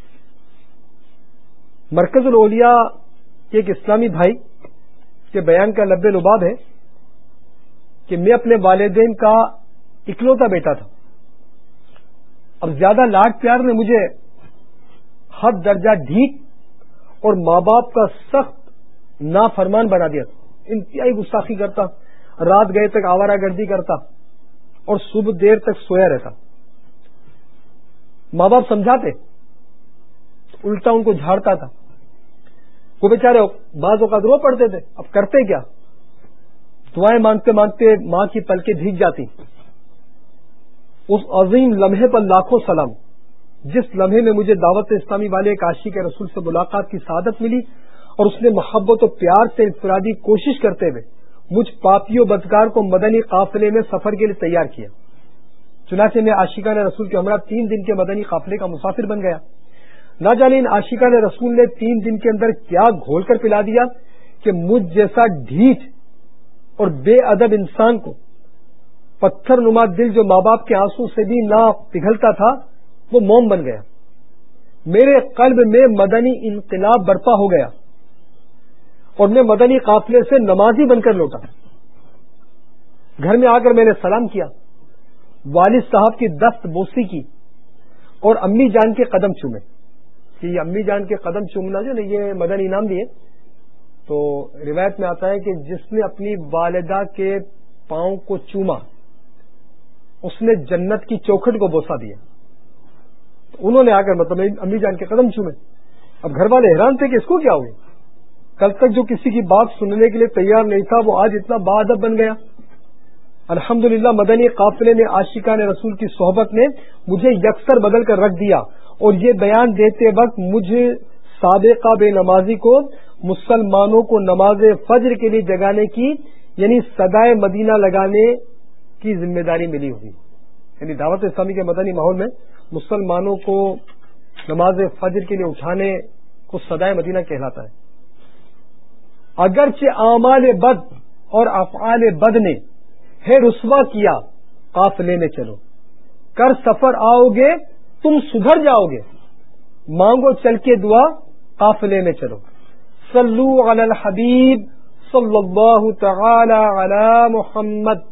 مرکز الاولیاء کے ایک اسلامی بھائی کے بیان کا لب لباب ہے کہ میں اپنے والدین کا اکلوتا بیٹا تھا. اب زیادہ لاڈ پیار نے مجھے حد درجہ ڈھیک اور ماں باپ کا سخت نافرمان بنا دیا تھا. انتہائی گستاخی کرتا, رات گئے تک آوارہ گردی کرتا اور صبح دیر تک سویا رہتا. ماں باپ سمجھاتے, الٹا ان کو جھاڑتا تھا. وہ بیچارے بعض اوقات رو پڑتے تھے. اب کرتے کیا, دعائیں مانگتے مانگتے ماں کی پلکیں بھیگ جاتی. اس عظیم لمحے پر لاکھوں سلام جس لمحے میں مجھے دعوت اسلامی والے ایک عاشق رسول سے ملاقات کی سعادت ملی اور اس نے محبت و پیار سے انفرادی کوشش کرتے ہوئے مجھ پاپی و بدکار کو مدنی قافلے میں سفر کے لیے تیار کیا. چنانچہ میں عاشقان رسول کے ہمراہ تین دن کے مدنی قافلے کا مسافر بن گیا. نہ جانے ان عاشقان رسول نے تین دن کے اندر کیا گھول کر پلا دیا کہ مجھ جیسا ڈھیٹ اور بے ادب انسان کو پتھر نما دل جو ماں باپ کے آنسو سے بھی نہ پگھلتا تھا وہ موم بن گیا. میرے قلب میں مدنی انقلاب برپا ہو گیا اور میں مدنی قافلے سے نمازی بن کر لوٹا. گھر میں آ کر میں نے سلام کیا, والد صاحب کی دست بوسی کی اور امی جان کے قدم چومے. کہ یہ امی جان کے قدم چومنا جو نا یہ مدنی انعام دیے. تو روایت میں آتا ہے کہ جس نے اپنی والدہ کے پاؤں کو چوما اس نے جنت کی چوکھٹ کو بوسا دیا. انہوں نے آ کر مطلب امی جان کے قدم چومے. اب گھر والے حیران تھے کہ اس کو کیا ہوئی, کل تک جو کسی کی بات سننے کے لیے تیار نہیں تھا وہ آج اتنا باادب بن گیا. الحمدللہ مدنی قافلے میں عاشقان رسول کی صحبت نے مجھے یکسر بدل کر رکھ دیا اور یہ بیان دیتے وقت مجھے سابقہ بے نمازی کو مسلمانوں کو نماز فجر کے لیے جگانے کی یعنی صدائے مدینہ لگانے کی ذمہ داری ملی ہوئی. یعنی دعوت اسلامی کے مدنی ماحول میں مسلمانوں کو نماز فجر کے لیے اٹھانے کو صدائے مدینہ کہلاتا ہے. اگرچہ اعمال بد اور افعال بد نے ہے رسوا کیا قافلے میں چلو, کر سفر آؤ گے تم سدھر جاؤ گے, مانگو چل کے دعا قافلے میں چلو. صلو علی الحبیب صلی اللہ تعالی علی محمد.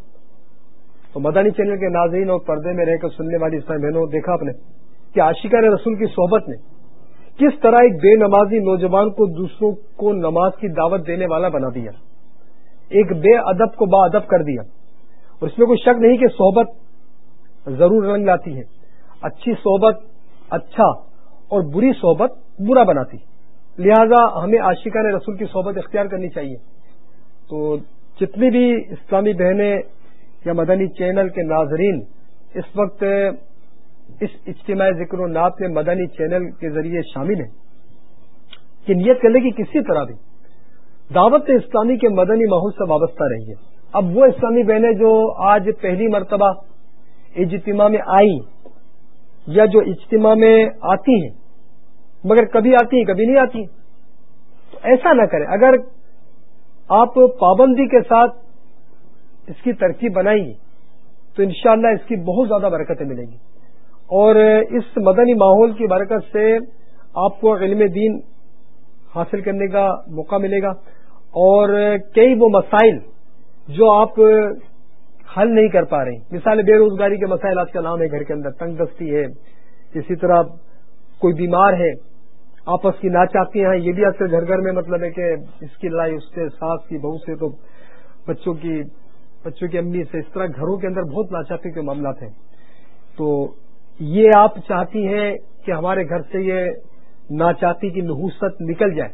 تو مدنی چینل کے ناظرین اور پردے میں رہ کر سننے والی اسلامی بہنوں, دیکھا آپ نے کہ عاشقان رسول کی صحبت نے کس طرح ایک بے نمازی نوجوان کو دوسروں کو نماز کی دعوت دینے والا بنا دیا, ایک بے ادب کو با ادب کر دیا. اور اس میں کوئی شک نہیں کہ صحبت ضرور رنگ لاتی ہے. اچھی صحبت اچھا اور بری صحبت برا بناتی. لہذا ہمیں عاشقان رسول کی صحبت اختیار کرنی چاہیے. تو جتنی بھی اسلامی بہنیں یا مدنی چینل کے ناظرین اس وقت اس اجتماع ذکر و نعت میں مدنی چینل کے ذریعے شامل ہیں کہ نیت کرنے کی کسی طرح بھی دعوت اسلامی کے مدنی ماحول سے وابستہ رہیے. اب وہ اسلامی بہنیں جو آج پہلی مرتبہ اجتماع میں آئی یا جو اجتماع میں آتی ہیں مگر کبھی آتی ہیں کبھی نہیں آتی, تو ایسا نہ کریں. اگر آپ پابندی کے ساتھ اس کی ترکیب بنائیں گی تو انشاءاللہ اس کی بہت زیادہ برکتیں ملیں گی اور اس مدنی ماحول کی برکت سے آپ کو علم دین حاصل کرنے کا موقع ملے گا اور کئی وہ مسائل جو آپ حل نہیں کر پا رہے ہیں, مثال بے روزگاری کے مسائل آج کا نام ہے, گھر کے اندر تنگ دستی ہے, اسی طرح کوئی بیمار ہے, آپس کی ناچاکیاں ہیں, یہ بھی آج کل گھر گھر میں مطلب ہے کہ اس کی لڑائی اس سے, ساس کی بہو سے, تو بچوں کی بچوں کی امی سے, اس طرح گھروں کے اندر بہت ناچاکی کے معاملات ہیں. تو یہ آپ چاہتی ہیں کہ ہمارے گھر سے یہ ناچاکی کی نحوست نکل جائے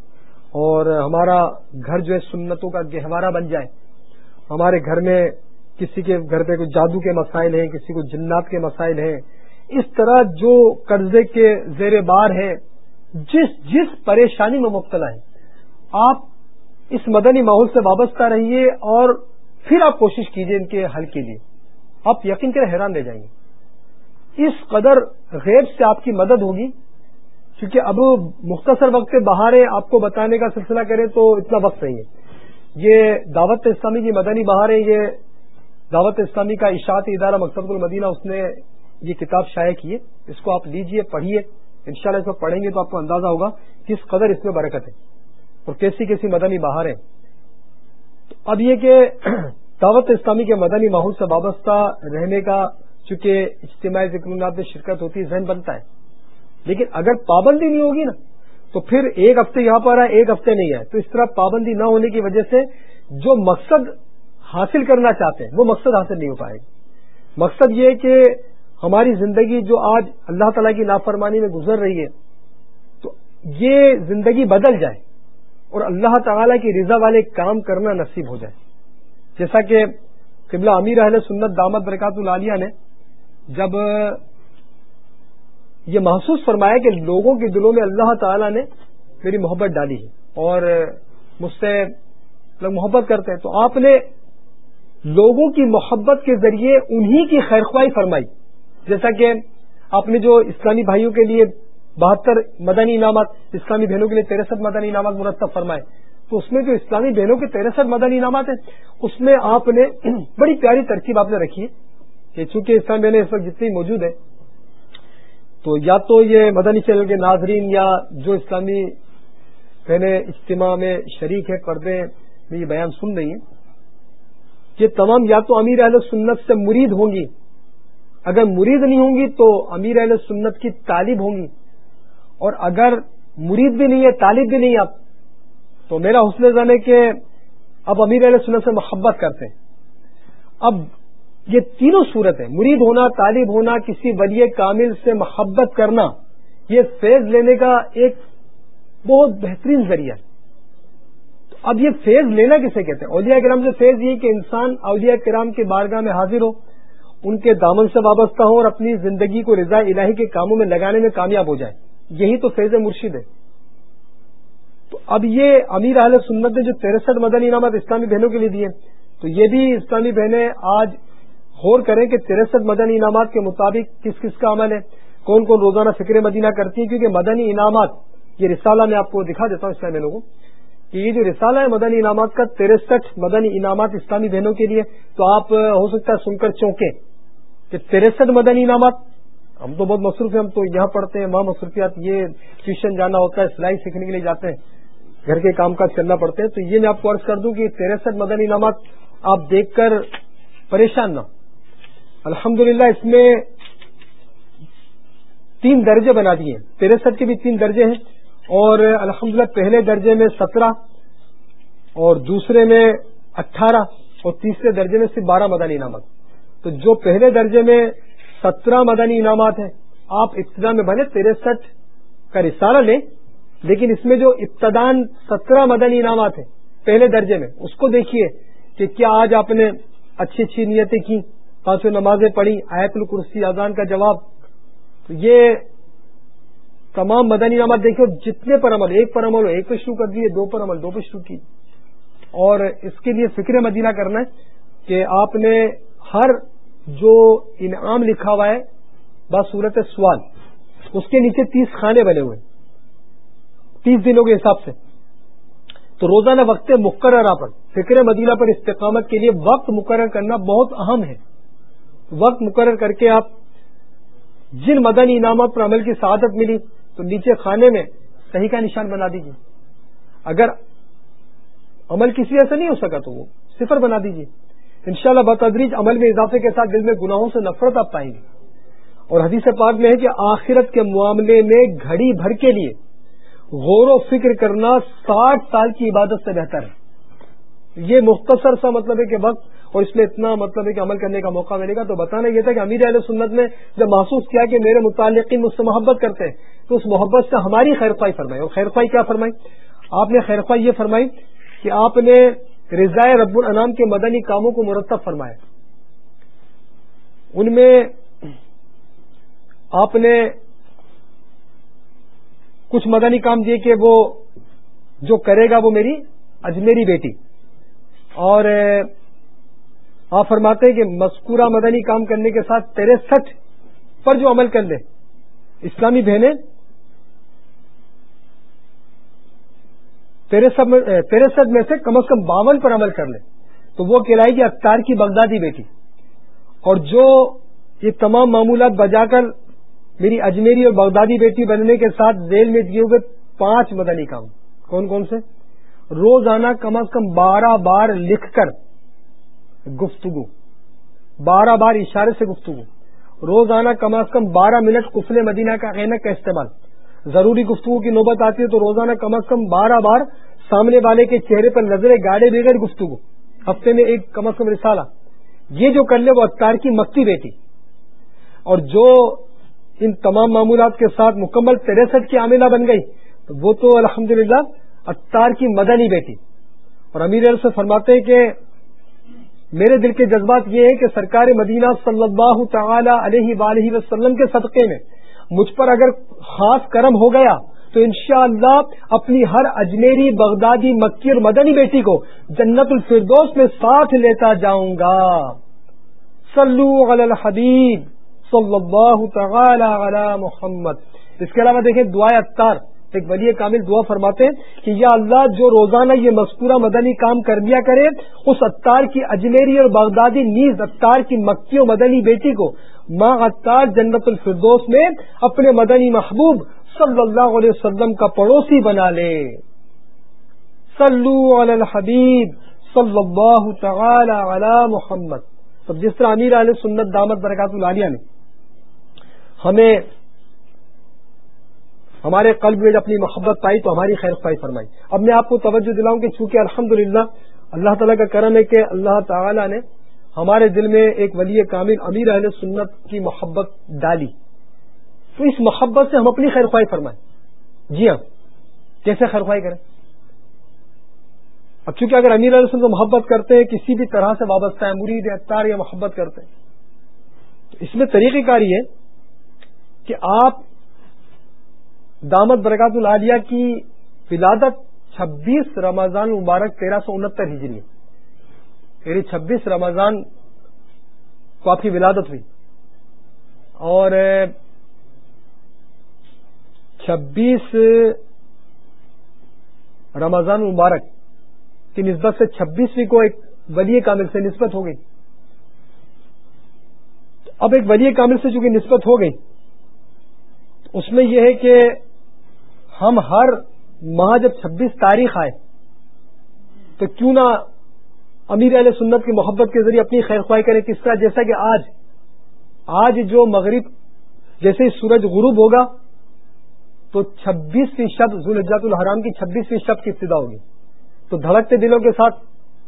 اور ہمارا گھر جو ہے سنتوں کا گہوارہ بن جائے. ہمارے گھر میں کسی کے گھر پہ کوئی جادو کے مسائل ہیں, کسی کو جنات کے مسائل ہیں, اس طرح جو قرضے کے زیر بار ہے, جس جس پریشانی میں مبتلا ہے, آپ اس مدنی ماحول سے وابستہ رہیے اور پھر آپ کوشش کیجیے ان کے حل کے لیے. آپ یقین کریں حیران رہ جائیں گے. اس قدر غیب سے آپ کی مدد ہوگی, کیونکہ اب مختصر وقت سے باہر آپ کو بتانے کا سلسلہ کریں تو اتنا وقت نہیں ہے. یہ دعوت اسلامی کی مدنی بہار ہے. یہ دعوت اسلامی کا اشاعتی ادارہ مکتبۃ المدینہ اس نے یہ کتاب شائع کی ہے. اس کو آپ لیجئے, پڑھیے. انشاءاللہ اس کو پڑھیں گے تو آپ کو اندازہ ہوگا کس قدر اس میں برکت ہے اور کیسی کیسی مدنی بہار ہے. تو اب یہ کہ دعوت اسلامی کے مدنی ماحول سے وابستہ رہنے کا چونکہ اجتماعی ذکر النات میں شرکت ہوتی ہے, ذہن بنتا ہے. لیکن اگر پابندی نہیں ہوگی نا تو پھر ایک ہفتے یہاں پر آئے ایک ہفتے نہیں آئے, تو اس طرح پابندی نہ ہونے کی وجہ سے جو مقصد حاصل کرنا چاہتے ہیں وہ مقصد حاصل نہیں ہو پائے گا. مقصد یہ کہ ہماری زندگی جو آج اللہ تعالیٰ کی نافرمانی میں گزر رہی ہے تو یہ زندگی بدل جائے اور اللہ تعالیٰ کی رضا والے کام کرنا نصیب ہو جائے. جیسا کہ قبلہ امیر اہل سنت دامت برکات العالیہ نے جب یہ محسوس فرمایا کہ لوگوں کے دلوں میں اللہ تعالیٰ نے میری محبت ڈالی ہے اور مجھ سے لوگ محبت کرتے ہیں, تو آپ نے لوگوں کی محبت کے ذریعے انہی کی خیرخواہی فرمائی. جیسا کہ آپ نے جو اسلامی بھائیوں کے لیے بہتر مدنی انعامات, اسلامی بہنوں کے لیے تریسٹھ مدنی انعامات مرتب فرمائے, تو اس میں جو اسلامی بہنوں کے تریسٹھ مدنی انعامات ہیں اس میں آپ نے بڑی پیاری ترکیب آپ نے رکھی ہے کہ چونکہ اسلامی بہنیں اس وقت جتنی موجود ہیں تو یا تو یہ مدنی چینل کے ناظرین یا جو اسلامی بہنیں اجتماع میں شریک ہے پردے میں یہ بیان سن رہی ہیں, یہ تمام یا تو امیر اہل سنت سے مرید ہوں گی, اگر مرید نہیں ہوں گی تو امیر اہل سنت کی طالب ہوں گی, اور اگر مرید بھی نہیں ہے طالب بھی نہیں آپ تو میرا حسن زن ہے کہ اب امیر اہل سنت سے محبت کرتے ہیں. اب یہ تینوں صورتیں, مرید ہونا, طالب ہونا, کسی ولی کامل سے محبت کرنا, یہ فیض لینے کا ایک بہت بہترین ذریعہ ہے. تو اب یہ فیض لینا کسے کہتے ہیں؟ اولیاء کرام سے فیض یہ کہ انسان اولیاء کرام کی بارگاہ میں حاضر ہو, ان کے دامن سے وابستہ ہو اور اپنی زندگی کو رضا الہی کے کاموں میں لگانے میں کامیاب ہو جائے. یہی تو فیض مرشد ہے. تو اب یہ امیر اہل سنت نے جو تریسٹھ مدنی انعامات اسلامی بہنوں کے لیے دیے, تو یہ بھی اسلامی بہنیں آج غور کریں کہ تریسٹھ مدنی انعامات کے مطابق کس کس کا عمل ہے, کون کون روزانہ فکر مدینہ کرتی ہیں. کیونکہ مدنی انعامات, یہ رسالہ میں آپ کو دکھا دیتا ہوں اسلامی لوگوں کہ یہ جو رسالہ ہے مدنی انعامات کا تریسٹھ مدنی انعامات اسلامی بہنوں کے لیے, تو آپ ہو سکتا ہے سن کر چونکیں کہ تریسٹھ مدنی انعامات. ہم تو بہت مصروف ہیں, ہم تو یہاں پڑھتے ہیں, وہاں مصروفیات, یہ ٹیوشن جانا ہوتا ہے, سلائی سیکھنے کے لیے جاتے ہیں, گھر کے کام کاج کرنا پڑتے ہیں. تو یہ میں آپ کو عرض کر دوں کہ تریسٹھ مدنی انعامات آپ دیکھ کر پریشان نہ. الحمدللہ اس میں تین درجے بنا دیے, تریسٹھ کے بھی تین درجے ہیں, اور الحمدللہ پہلے درجے میں سترہ اور دوسرے میں اٹھارہ اور تیسرے درجے میں صرف بارہ مدنی انعامات. تو جو پہلے درجے میں سترہ مدنی انعامات ہیں, آپ ابتدا میں بنے تریسٹھ کا رسالہ لیں, لیکن اس میں جو ابتدان سترہ مدنی انعامات ہیں پہلے درجے میں, اس کو دیکھیے کہ کیا آج آپ نے اچھی اچھی نیتیں کی, پانچوں نمازیں پڑھی, آیت الکرسی, اذان کا جواب. تو یہ تمام مدنی انعامات دیکھو, جتنے پر عمل, ایک پر عمل ہو ایک پہ شروع کر دیے, دو پر عمل دو پہ شروع کی. اور اس کے لیے فکر مدینہ کرنا ہے کہ آپ نے ہر جو انعام لکھا ہوا ہے بصورت سوال, اس کے نیچے تیس خانے بنے ہوئے تیس دنوں کے حساب سے. تو روزانہ وقت مقررہ پر فکر مدینہ پر استقامت کے لیے وقت مقرر کرنا بہت اہم ہے. وقت مقرر کر کے آپ جن مدنی انعامات پر عمل کی سعادت ملی تو نیچے خانے میں صحیح کا نشان بنا دیجیے. اگر عمل کسی ایسا نہیں ہو سکا تو وہ صفر بنا دیجیے. انشاءاللہ بتدریج عمل میں اضافے کے ساتھ دل میں گناہوں سے نفرت آپ پائیں گے. اور حدیث پاک میں ہے کہ آخرت کے معاملے میں گھڑی بھر کے لیے غور و فکر کرنا ساٹھ سال کی عبادت سے بہتر ہے. یہ مختصر سا مطلب ہے کہ وقت, اور اس میں اتنا مطلب ہے کہ عمل کرنے کا موقع ملے گا. تو بتانا یہ تھا کہ امیر اہل سنت نے جب محسوس کیا کہ میرے متعلقین مجھ سے محبت کرتے ہیں تو اس محبت سے ہماری خیرخواہی فرمائی. اور خیرخواہی کیا فرمائی؟ آپ نے خیرخواہی یہ فرمائی کہ آپ نے رضائے رب الانام کے مدنی کاموں کو مرتب فرمایا. ان میں آپ نے کچھ مدنی کام دیے کہ وہ جو کرے گا وہ میری اجمیری بیٹی, اور آپ فرماتے ہیں کہ مذکورہ مدنی کام کرنے کے ساتھ تریسٹھ پر جو عمل کر لے اسلامی بہنیں تریسٹھ میں سے کم از کم باون پر عمل کر لے تو وہ کہلائے گی عطار کی بغدادی بیٹی. اور جو یہ تمام معمولات بجا کر میری اجمیری اور بغدادی بیٹی بننے کے ساتھ ذیل میں دیے ہوئے پانچ مدنی کام کون کون سے؟ روزانہ کم از کم بارہ بار لکھ کر گفتگو، بارہ بار اشارے سے گفتگو، روزانہ کم از کم بارہ منٹ قفل مدینہ کا عینک کا استعمال. ضروری گفتگو کی نوبت آتی ہے تو روزانہ کم از کم بارہ بار سامنے والے کے چہرے پر نظریں گاڑے بغیر گفتگو، ہفتے میں ایک کم از کم رسالہ. یہ جو کر لے وہ عطار کی مکی بیٹی. اور جو ان تمام معمولات کے ساتھ مکمل تریسٹھ کی عاملہ بن گئی تو وہ تو الحمدللہ عطار کی مدنی بیٹی. اور امیر علیہ سے فرماتے ہیں کہ میرے دل کے جذبات یہ ہے کہ سرکار مدینہ صلی اللہ تعالی علیہ وآلہ وسلم کے صدقے میں مجھ پر اگر خاص کرم ہو گیا تو انشاءاللہ اپنی ہر اجمیری، بغدادی، مکی اور مدنی بیٹی کو جنت الفردوس میں ساتھ لیتا جاؤں گا. صلو علی الحبیب صلی اللہ تعالی علی محمد. اس کے علاوہ دیکھیں دعائے عطار، ایک ولی کامل دعا فرماتے ہیں کہ یا اللہ جو روزانہ یہ مذکورہ مدنی کام کر لیا کرے اس عطار کی اجمیری اور بغدادی نیز عطار کی مکی و مدنی بیٹی کو ماں عطار جنت الفردوس میں اپنے مدنی محبوب صلی اللہ علیہ وسلم کا پڑوسی بنا لے. صلو علی الحبیب صلی اللہ تعالی علی محمد. تو جس طرح امیر اہل سنت دامت برکات العالیہ نے ہمیں ہمارے قلب میں اپنی محبت پائی تو ہماری خیر خواہی فرمائی. اب میں آپ کو توجہ دلاؤں کہ چونکہ الحمدللہ اللہ تعالیٰ کا کرم ہے کہ اللہ تعالیٰ نے ہمارے دل میں ایک ولی کامل امیر اہل سنت کی محبت ڈالی تو اس محبت سے ہم اپنی خیر خواہی فرمائیں. جی ہاں، کیسے خیر خواہی کریں؟ اب چونکہ اگر امیر اہل سنت کو محبت کرتے ہیں، کسی بھی طرح سے وابستہ ہے، مرید عطار یا محبت کرتے ہیں، تو اس میں طریقہ کار یہ کہ آپ دامت برکات العالیہ کی ولادت چھبیس رمضان مبارک تیرہ سو انہتر ہجری، یعنی چھبیس رمضان کو آپ کی ولادت ہوئی اور چھبیس رمضان مبارک کی نسبت سے چھبیسویں کو ایک ولی کامل سے نسبت ہو گئی. اب ایک ولی کامل سے چونکہ نسبت ہو گئی اس میں یہ ہے کہ ہم ہر ماہ جب چھبیس تاریخ آئے تو کیوں نہ امیر اہل سنت کی محبت کے ذریعے اپنی خیر خواہی کریں. کس طرح؟ جیسا کہ آج آج جو مغرب جیسے ہی سورج غروب ہوگا تو چھبیسویں شب ذوالحجۃ الحرام کی چھبیسویں شب کی ابتدا ہوگی تو دھڑکتے دلوں کے ساتھ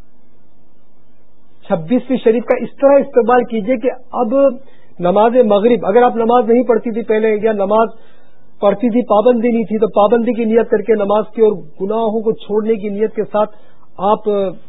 چھبیسویں شریف کا اس طرح استقبال کیجئے کہ اب نماز مغرب، اگر آپ نماز نہیں پڑھتی تھی پہلے یا نماز پڑھتی تھی پابندی نہیں تھی تو پابندی کی نیت کر کے نماز کی اور گناہوں کو چھوڑنے کی نیت کے ساتھ آپ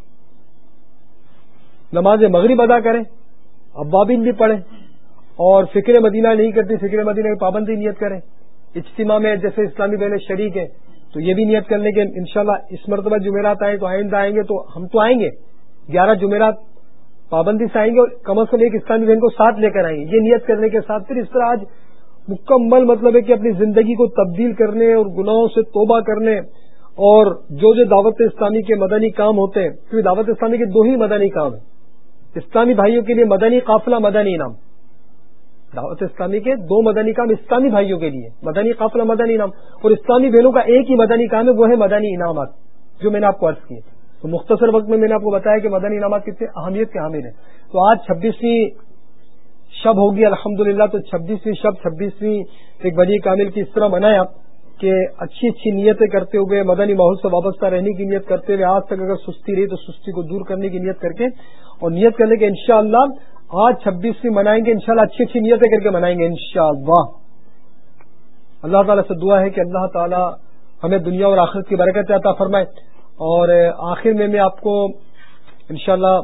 نماز مغرب ادا کریں، ابوابین بھی پڑھیں اور فکر مدینہ نہیں کرتی فکر مدینہ کی پابندی نیت کریں. اجتماع میں جیسے اسلامی بہنیں شریک ہیں تو یہ بھی نیت کر لیں کہ انشاءاللہ اس مرتبہ جمعرات آئیں تو آئندہ آئیں گے تو ہم تو آئیں گے گیارہ جمعرات پابندی سے آئیں گے اور کم از کم ایک اسلامی بہن کو ساتھ لے کر آئیں گے. یہ نیت کرنے کے ساتھ پھر اس طرح آج مکمل مطلب ہے کہ اپنی زندگی کو تبدیل کرنے اور گناہوں سے توبہ کرنے اور جو جو دعوت اسلامی کے مدنی کام ہوتے ہیں، کیونکہ دعوت اسلامی کے دو ہی مدنی کام ہیں، اسلامی بھائیوں کے لیے مدنی قافلہ مدنی انعام. دعوت اسلامی کے دو مدنی کام اسلامی بھائیوں کے لیے، مدنی قافلہ مدنی انعام، اور اسلامی بہنوں کا ایک ہی مدنی کام ہے وہ ہے مدنی انعامات جو میں نے آپ کو عرض کیے. تو مختصر وقت میں میں نے آپ کو بتایا کہ مدنی انعامات کتنے اہمیت کے حامل ہیں. تو آج چھبیسویں شب ہوگی الحمدللہ. تو چھبیسویں شب چھبیسویں ایک ولی کامل کی اس طرح منایا کہ اچھی اچھی نیتیں کرتے ہوئے مدنی ماحول سے وابستہ رہنے کی نیت کرتے ہوئے آج تک اگر سستی رہی تو سستی کو دور کرنے کی نیت کر کے اور نیت کرنے کے انشاءاللہ آج چھبیسویں منائیں گے انشاءاللہ اچھی اچھی نیتیں کر کے منائیں گے انشاءاللہ. اللہ تعالیٰ سے دعا ہے کہ اللہ تعالیٰ ہمیں دنیا اور آخرت کی برکت عطا فرمائے. اور آخر میں میں آپ کو انشاءاللہ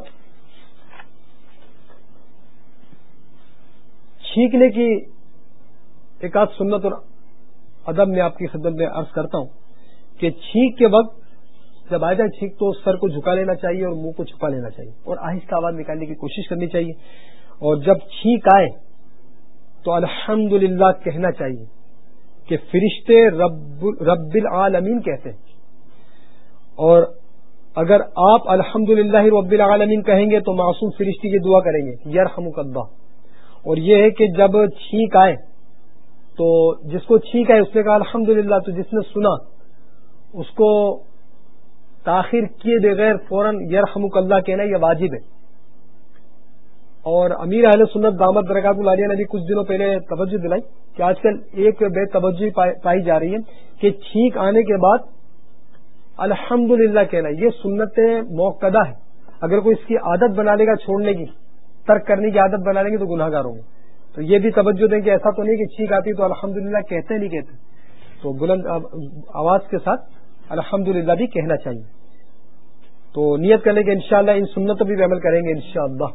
چھینکنے کی ایک آدھ سنت اور ادب میں آپ کی خدمت میں عرض کرتا ہوں کہ چھینک کے وقت جب آ جائے چھینک تو سر کو جھکا لینا چاہیے اور منہ کو چھپا لینا چاہیے اور آہستہ آواز نکالنے کی کوشش کرنی چاہیے. اور جب چھینک آئے تو الحمدللہ کہنا چاہیے کہ فرشتے رب رب العالمین کہتے ہیں اور اگر آپ الحمدللہ رب العالمین کہیں گے تو معصوم فرشتے یہ دعا کریں گے یرحمک اللہ۔ اور یہ ہے کہ جب چھینک آئے تو جس کو چھینک آئے اس نے کہا الحمدللہ، تو جس نے سنا اس کو تاخیر کیے بغیر فوراً یرحمک اللہ کہنا یہ واجب ہے۔ اور امیر اہل سنت دامت برکات العالیہ نے بھی کچھ دنوں پہلے توجہ دلائی کہ آج کل ایک بے توجہ پائی جا رہی ہے کہ چھینک آنے کے بعد الحمدللہ کہنا یہ سنت موقدہ ہے۔ اگر کوئی اس کی عادت بنا لے گا چھوڑنے کی، ترک کرنے کی عادت بنا لیں گے تو گناہ گار ہوں گے۔ تو یہ بھی توجہ دیں کہ ایسا تو نہیں کہ چھینک آتی تو الحمدللہ کہتے نہیں کہتے، تو بلند آواز کے ساتھ الحمدللہ بھی کہنا چاہیے۔ تو نیت کر لیں کہ انشاءاللہ ان سنتوں پہ بھی عمل کریں گے انشاءاللہ۔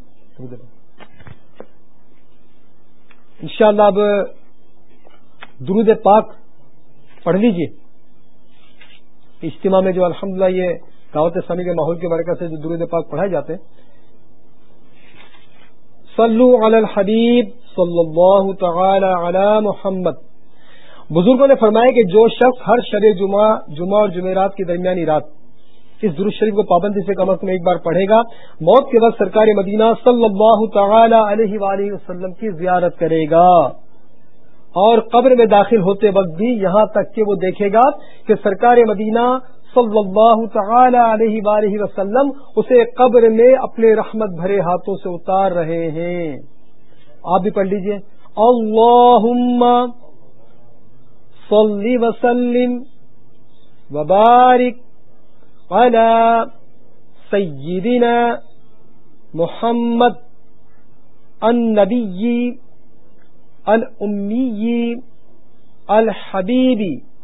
انشاءاللہ اب درود پاک پڑھ لیجئے اجتماع میں، جو الحمدللہ یہ دعوت اسلامی کے ماحول کی برکت سے جو درود پاک پڑھائے جاتے ہیں۔ صلو علی الحبیب صلی اللہ تعالی علی محمد۔ بزرگوں نے فرمایا کہ جو شخص ہر شب جمعہ جمعہ اور جمعرات کی درمیانی رات اس درود شریف کو پابندی سے کم از کم ایک بار پڑھے گا، موت کے وقت سرکار مدینہ صلی اللہ تعالی علیہ وآلہ وسلم کی زیارت کرے گا، اور قبر میں داخل ہوتے وقت بھی یہاں تک کہ وہ دیکھے گا کہ سرکار مدینہ صلی اللہ تعالی علیہ وآلہ وسلم اسے قبر میں اپنے رحمت بھرے ہاتھوں سے اتار رہے ہیں۔ آپ بھی پڑھ لیجئے، اللہم صلی وسلم وبارک علی سیدنا محمد النبی الامی الحبیب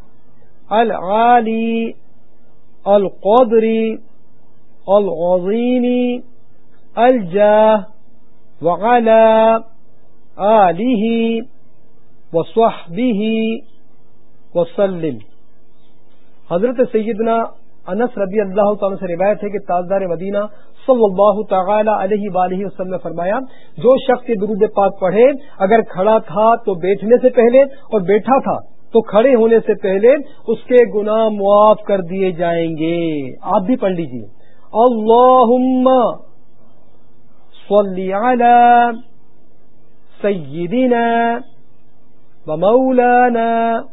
العالی القدر العظیم الجاہ وعلی آلہ وصحبہ وسلم۔ حضرت سیدنا انس رضی اللہ تعالیٰ سے روایت ہے کہ تاجدار مدینہ صلی اللہ تعالی علیہ وآلہ وسلم نے فرمایا، جو شخص یہ درود پاک پڑھے، اگر کھڑا تھا تو بیٹھنے سے پہلے اور بیٹھا تھا تو کھڑے ہونے سے پہلے اس کے گناہ معاف کر دیے جائیں گے۔ آپ بھی پڑھ لیجیے، اللہم صلی علی سیدنا و مولانا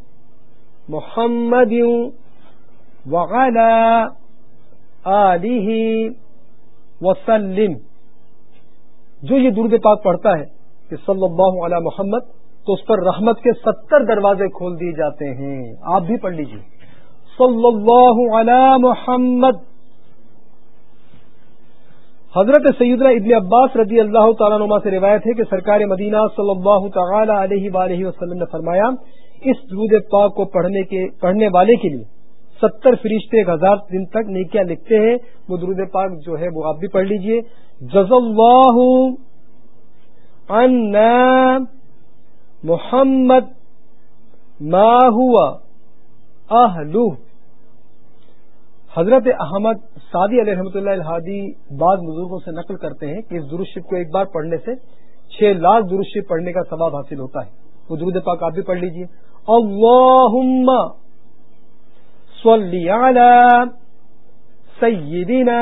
محمد وعلی آلہ وسلم۔ جو یہ درود پاک پڑھتا ہے کہ صلی اللہ علی محمد، تو اس پر رحمت کے ستر دروازے کھول دیے جاتے ہیں۔ آپ بھی پڑھ لیجیے، صلی اللہ علی محمد۔ حضرت سیدنا ابن عباس رضی اللہ تعالیٰ عنہ سے روایت ہے کہ سرکار مدینہ صلی اللہ تعالی علیہ وآلہ وسلم نے فرمایا، اس درود پاک کو پڑھنے کے پڑھنے والے کے لیے ستر فرشتے ایک ہزار دن تک نیکیاں لکھتے ہیں۔ وہ درود پاک جو ہے وہ آپ بھی پڑھ لیجئے، جزا اللہ عنا محمد ما ہوا اہلہ۔ حضرت احمد سعدی علیہ رحمۃ اللہ الہادی بعض بزرگوں سے نقل کرتے ہیں کہ اس درود شریف کو ایک بار پڑھنے سے چھ لاکھ درود شریف پڑھنے کا ثواب حاصل ہوتا ہے۔ وہ درود پاک آپ بھی پڑھ لیجئے، اللہم صلی علی سیدنا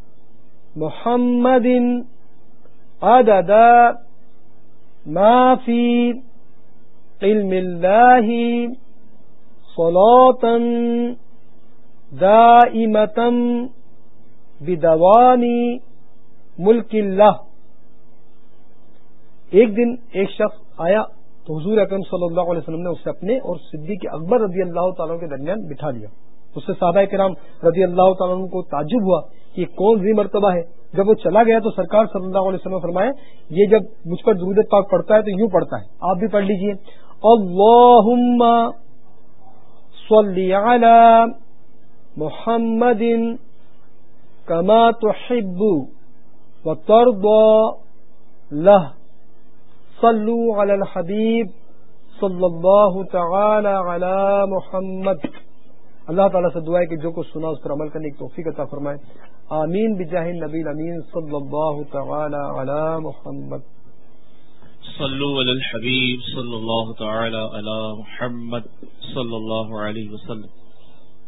محمد عدد ما فی علم اللہ صلاۃ دائمۃ بدوام ملک اللہ۔ ایک دن ایک شخص آیا تو حضور اکرم صلی اللہ علیہ وسلم نے اسے اپنے اور صدیق اکبر رضی اللہ تعالیٰ کے درمیان بٹھا لیا۔ اس سے صحابہ کرام رضی اللہ تعالیٰ عنہ کو تعجب ہوا کہ یہ کون ذی مرتبہ ہے۔ جب وہ چلا گیا تو سرکار صلی اللہ علیہ وسلم نے فرمایا، یہ جب مجھ پر درود پاک پڑھتا ہے تو یوں پڑھتا ہے۔ آپ بھی پڑھ لیجئے، اللہم صلی علی محمد کما تحب وترضى لہ، صلو علی الحبیب صلی اللہ تعالی علی محمد۔ اللہ تعالیٰ سے دعا ہے کہ جو کچھ سنا اس پر عمل کرنے کی توفیق عطا فرمائے، آمین بجاہ النبی الامین صلی اللہ تعالی علی محمد۔ صلو علی الحبیب صلی اللہ تعالی علی محمد صلی اللہ علیہ وسلم۔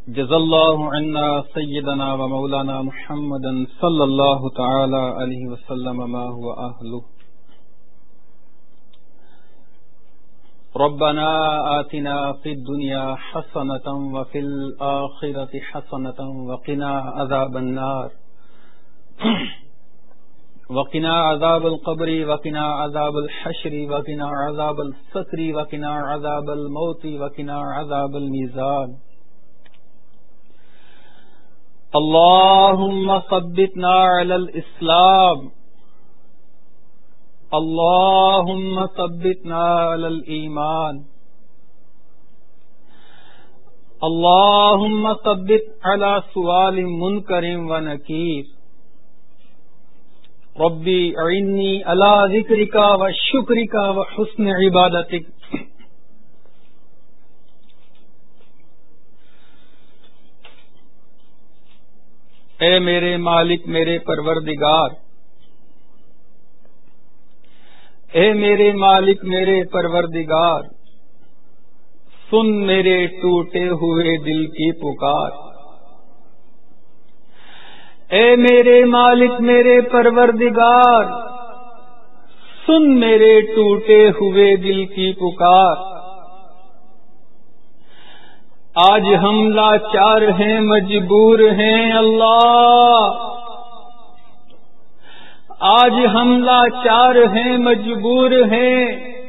جزا اللہ عنا سیدنا و مولانا محمدا صلی اللہ تعالی علیہ وسلم ما هو اہلہ. ربنا آتنا فی الدنیا حسنة وفی الآخرة حسنة وقنا عذاب النار وقنا عذاب القبر وقنا عذاب الحشر وقنا عذاب السکر وقنا عذاب الموت وقنا عذاب الميزان. اللهم ثبتنا على الإسلام اللهم ثبتنا على الإيمان اللهم ثبت على سؤال منكر ونكير. ربي أعني على ذكرك وشكرك وحسن عبادتك. اے میرے مالک میرے پروردگار اے میرے مالک میرے پروردگار سن میرے ٹوٹے ہوئے دل کی پکار. اے میرے مالک میرے پروردگار سن میرے ٹوٹے ہوئے دل کی پکار. آج ہم لاچار ہیں مجبور ہیں اللہ آج ہم لاچار ہیں مجبور ہیں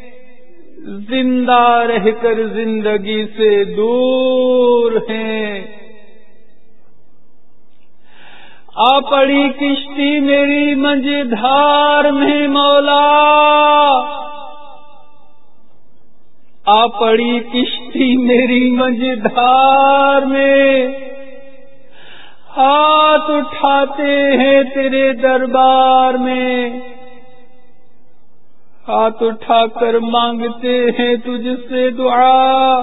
زندہ رہ کر زندگی سے دور ہیں. آ پڑی کشتی میری مجھار میں مولا آ پڑی کشتی میری مجھار میں ہاتھ اٹھاتے ہیں تیرے دربار میں ہاتھ اٹھا کر مانگتے ہیں تجھ سے دعا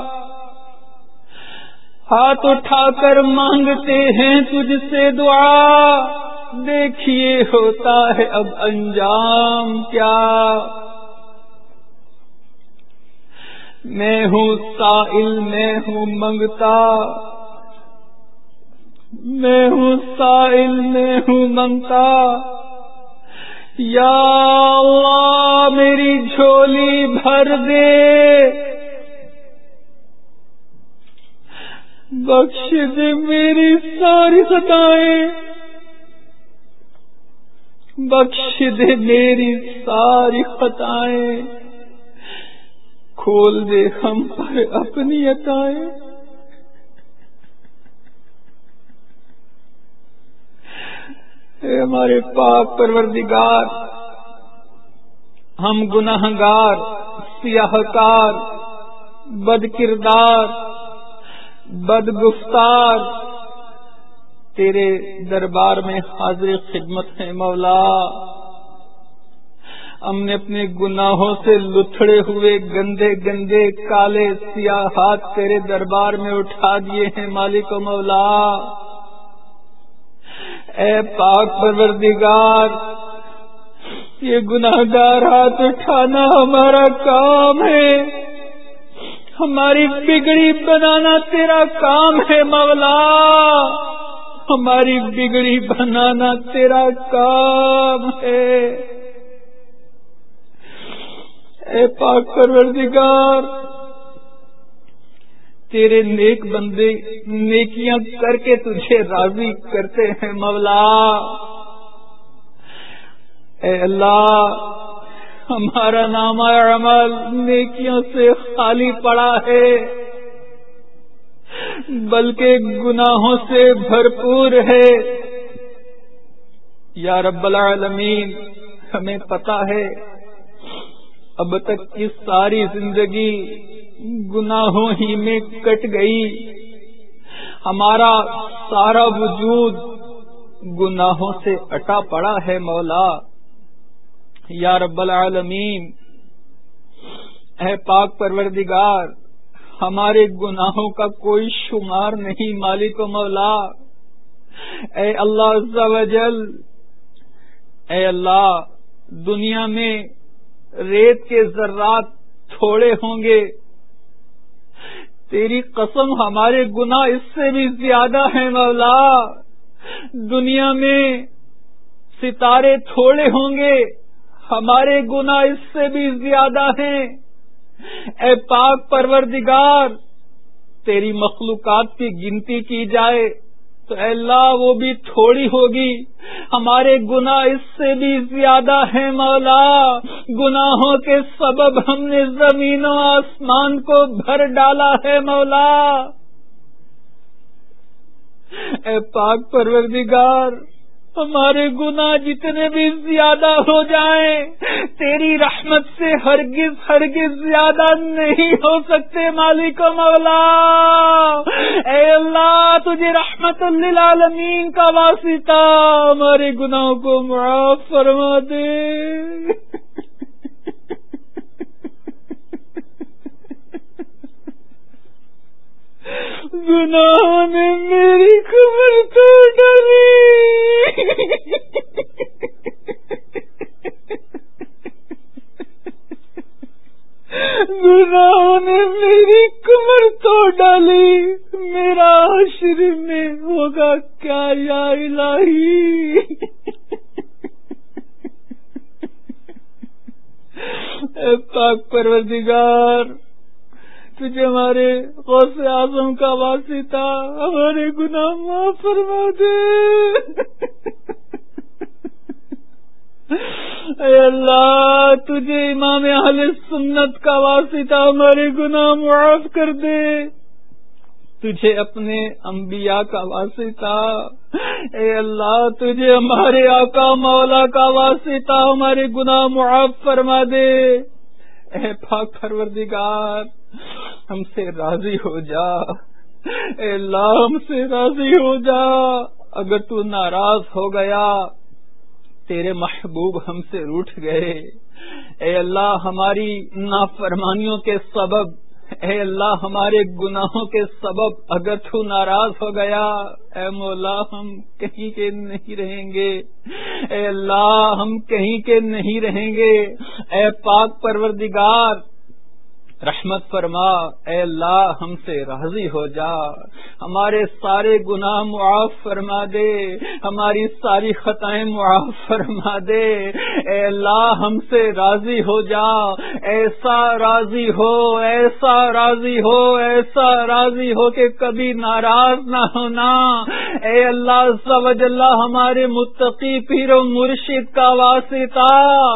ہاتھ اٹھا کر مانگتے ہیں تجھ سے دعا. دیکھیے ہوتا ہے اب انجام کیا. میں ہوں سائل میں ہوں منگتا میں ہوں سائل میں ہوں منگتا. یا اللہ میری جھولی بھر دے بخش دے میری ساری خطائیں بخش دے میری ساری خطائیں کھول دے ہم پر اپنی عطائیں. اے ہمارے پاک پروردگار ہم گناہگار سیاہکار بد کردار بد گفتار تیرے دربار میں حاضر خدمت ہے مولا. ہم نے اپنے گناہوں سے لتھڑے ہوئے گندے گندے کالے سیاہ ہاتھ تیرے دربار میں اٹھا دیے ہیں مالک و مولا. اے پاک پروردگار یہ گناہگار ہاتھ اٹھانا ہمارا کام ہے ہماری بگڑی بنانا تیرا کام ہے مولا ہماری بگڑی بنانا تیرا کام ہے. اے پاک پروردگار تیرے نیک بندے نیکیاں کر کے تجھے راضی کرتے ہیں مولا. اے اللہ ہمارا نامہ عمل نیکیوں سے خالی پڑا ہے بلکہ گناہوں سے بھرپور ہے. یا رب العالمین ہمیں پتہ ہے اب تک کی ساری زندگی گناہوں ہی میں کٹ گئی ہمارا سارا وجود گناہوں سے اٹا پڑا ہے مولا. یا رب العالمین اے پاک پروردگار ہمارے گناہوں کا کوئی شمار نہیں مالک و مولا. اے اللہ عز و جل اے اللہ دنیا میں ریت کے ذرات تھوڑے ہوں گے تیری قسم ہمارے گناہ اس سے بھی زیادہ ہیں مولا. دنیا میں ستارے تھوڑے ہوں گے، ہمارے گناہ اس سے بھی زیادہ ہیں. اے پاک پروردگار، تیری مخلوقات کی گنتی کی جائے تو اے اللہ وہ بھی تھوڑی ہوگی، ہمارے گناہ اس سے بھی زیادہ ہیں مولا. گناہوں کے سبب ہم نے زمین و آسمان کو بھر ڈالا ہے مولا. اے پاک پروردگار، ہمارے گناہ جتنے بھی زیادہ ہو جائیں تیری رحمت سے ہرگز ہرگز زیادہ نہیں ہو سکتے مالک و مولا. اے اللہ، تجھے رحمت للعالمین کا واسطہ ہمارے گناہوں کو معاف فرما دے. گناہوں نے میری کمر توڑ ڈالی، گناہوں نے میری کمر توڑ ڈالی. میرا حشر میں ہوگا کیا یا الہی؟ اے پاک پروردگار، تجھے ہمارے غوث اعظم کا واسطہ ہمارے گناہ معاف فرما دے. اے اللہ، تجھے امام اہل سنت کا واسطہ ہمارے گناہ معاف کر دے. تجھے اپنے انبیاء کا واسطہ، اے اللہ تجھے ہمارے آقا مولا کا واسطہ ہمارے گناہ معاف فرما دے. اے پاک پروردگار، ہم سے راضی ہو جا. اے اللہ، ہم سے راضی ہو جا. اگر تو ناراض ہو گیا، تیرے محبوب ہم سے روٹھ گئے. اے اللہ، ہماری نافرمانیوں کے سبب، اے اللہ ہمارے گناہوں کے سبب اگر تو ناراض ہو گیا، اے مولا ہم کہیں کے نہیں رہیں گے. اے اللہ، ہم کہیں کے نہیں رہیں گے. اے پاک پروردگار، رحمت فرما. اے اللہ، ہم سے راضی ہو جا. ہمارے سارے گناہ معاف فرما دے، ہماری ساری خطائیں معاف فرما دے. اے اللہ، ہم سے راضی ہو جا. ایسا راضی ہو، ایسا راضی ہو، ایسا راضی ہو کہ کبھی ناراض نہ ہونا. اے اللہ عز و جل، ہمارے متقی پیر و مرشد کا واسطہ،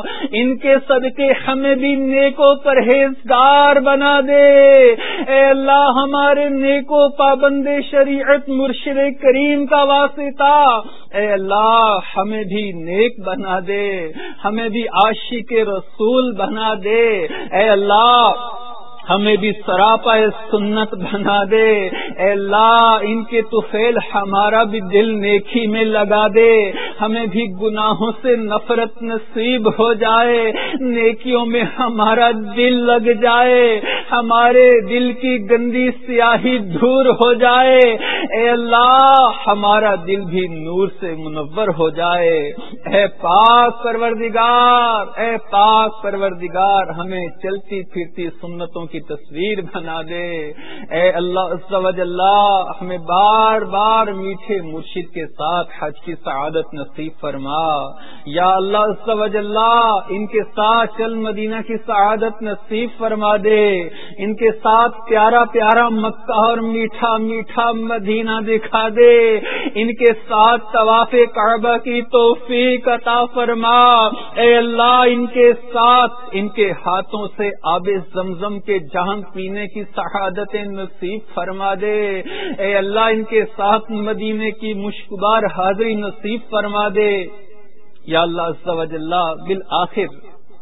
ان کے صدقے ہمیں بھی نیک و پرہیزگار بنا دے. اے اللہ، ہمارے نیکو پابند شریعت مرشد کریم کا واسطہ، اے اللہ ہمیں بھی نیک بنا دے، ہمیں بھی عاشق رسول بنا دے. اے اللہ، ہمیں بھی سراپا سنت بنا دے. اے اللہ، ان کے طفیل ہمارا بھی دل نیکی میں لگا دے. ہمیں بھی گناہوں سے نفرت نصیب ہو جائے، نیکیوں میں ہمارا دل لگ جائے، ہمارے دل کی گندی سیاہی دور ہو جائے. اے اللہ، ہمارا دل بھی نور سے منور ہو جائے. اے پاک پروردگار، اے پاک پروردگار، ہمیں چلتی پھرتی سنتوں کی تصویر بنا دے. اے اللہ عز و جل، ہمیں بار بار میٹھے مرشد کے ساتھ حج کی سعادت نصیب فرما. یا اللہ عز و جل، ان کے ساتھ چل مدینہ کی سعادت نصیب فرما دے. ان کے ساتھ پیارا پیارا مکہ اور میٹھا میٹھا مدینہ دکھا دے. ان کے ساتھ طواف کعبہ کی توفیق عطا فرما. اے اللہ، ان کے ساتھ ان کے ہاتھوں سے آب زمزم کے جہاں پینے کی سعادت نصیب فرما دے. اے اللہ، ان کے ساتھ مدینے کی مشکبار حاضری نصیب فرما دے. یا اللہ عز و جل، بالآخر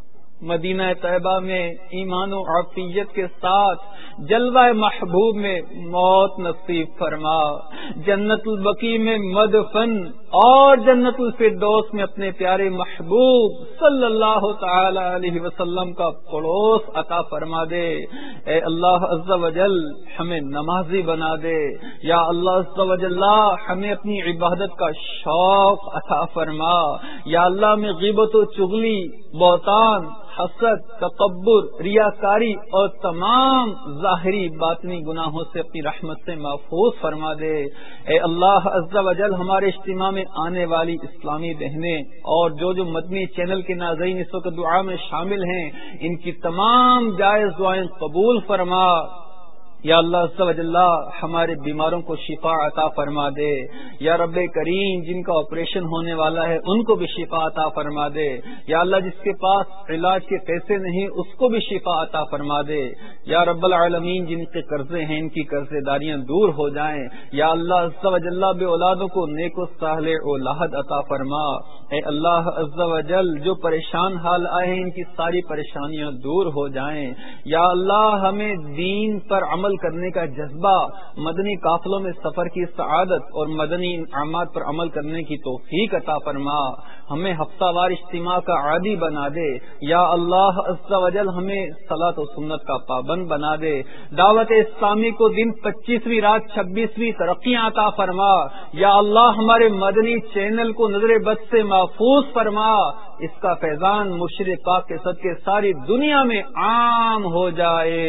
مدینہ طیبہ میں ایمان و عافیت کے ساتھ جلوہ محبوب میں موت نصیب فرما. جنت البقیع میں مدفن اور جنت الفردوس میں اپنے پیارے محبوب صلی اللہ تعالی علیہ وسلم کا پڑوس عطا فرما دے۔ اے اللہ عز و جل ہمیں نمازی بنا دے، یا اللہ عز و جل ہمیں اپنی عبادت کا شوق عطا فرما، یا اللہ میں غیبت و چغلی، بہتان، حسد، تکبر، ریاکاری اور تمام ظاہری باطنی گناہوں سے اپنی رحمت سے محفوظ فرما دے۔ اے اللہ عز و جل ہمارے اجتماع میں آنے والی اسلامی بہنیں اور جو جو مدنی چینل کے ناظرین اس وقت دعا میں شامل ہیں، ان کی تمام جائز دعائیں قبول فرما۔ یا اللہ عز و جل ہمارے بیماروں کو شفا عطا فرما دے، یا رب کریم جن کا آپریشن ہونے والا ہے ان کو بھی شفا عطا فرما دے، یا اللہ جس کے پاس علاج کے پیسے نہیں اس کو بھی شفا عطا فرما دے، یا رب العالمین جن کے قرضے ہیں ان کی قرضے داریاں دور ہو جائیں، یا اللہ عز و جل بے اولادوں کو نیک و صالح اولاد عطا فرما۔ اے اللہ عز و جل جو پریشان حال آئے ہیں ان کی ساری پریشانیاں دور ہو جائیں، یا اللہ ہمیں دین پر عمل کرنے کا جذبہ، مدنی قافلوں میں سفر کی سعادت اور مدنی انعامات پر عمل کرنے کی توفیق عطا فرما، ہمیں ہفتہ وار اجتماع کا عادی بنا دے، یا اللہ عز و جل ہمیں صلاۃ و سنت کا پابند بنا دے، دعوت اسلامی کو دن پچیسویں رات چھبیسویں ترقیاں عطا فرما، یا اللہ ہمارے مدنی چینل کو نظر بد سے محفوظ فرما، اس کا فیضان مرشد پاک کے صدقے ساری دنیا میں عام ہو جائے۔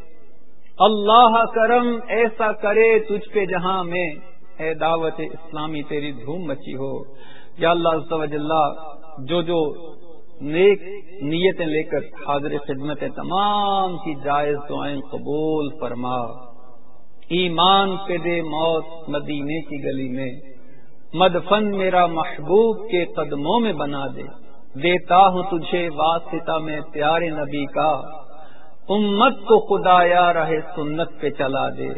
اللہ کرم ایسا کرے تجھ پہ جہاں میں، اے دعوت اسلامی تیری دھوم مچی ہو۔ یا اللہ عز و جل جو جو نیک نیتیں لے کر حاضر خدمت تمام کی جائز دعائیں قبول فرما، ایمان پہ دے موت مدینے کی گلی میں، مدفن میرا محبوب کے قدموں میں بنا دے، دیتا ہوں تجھے واسطہ میں پیارے نبی کا، امت کو خدایا راہ سنت پہ چلا دے۔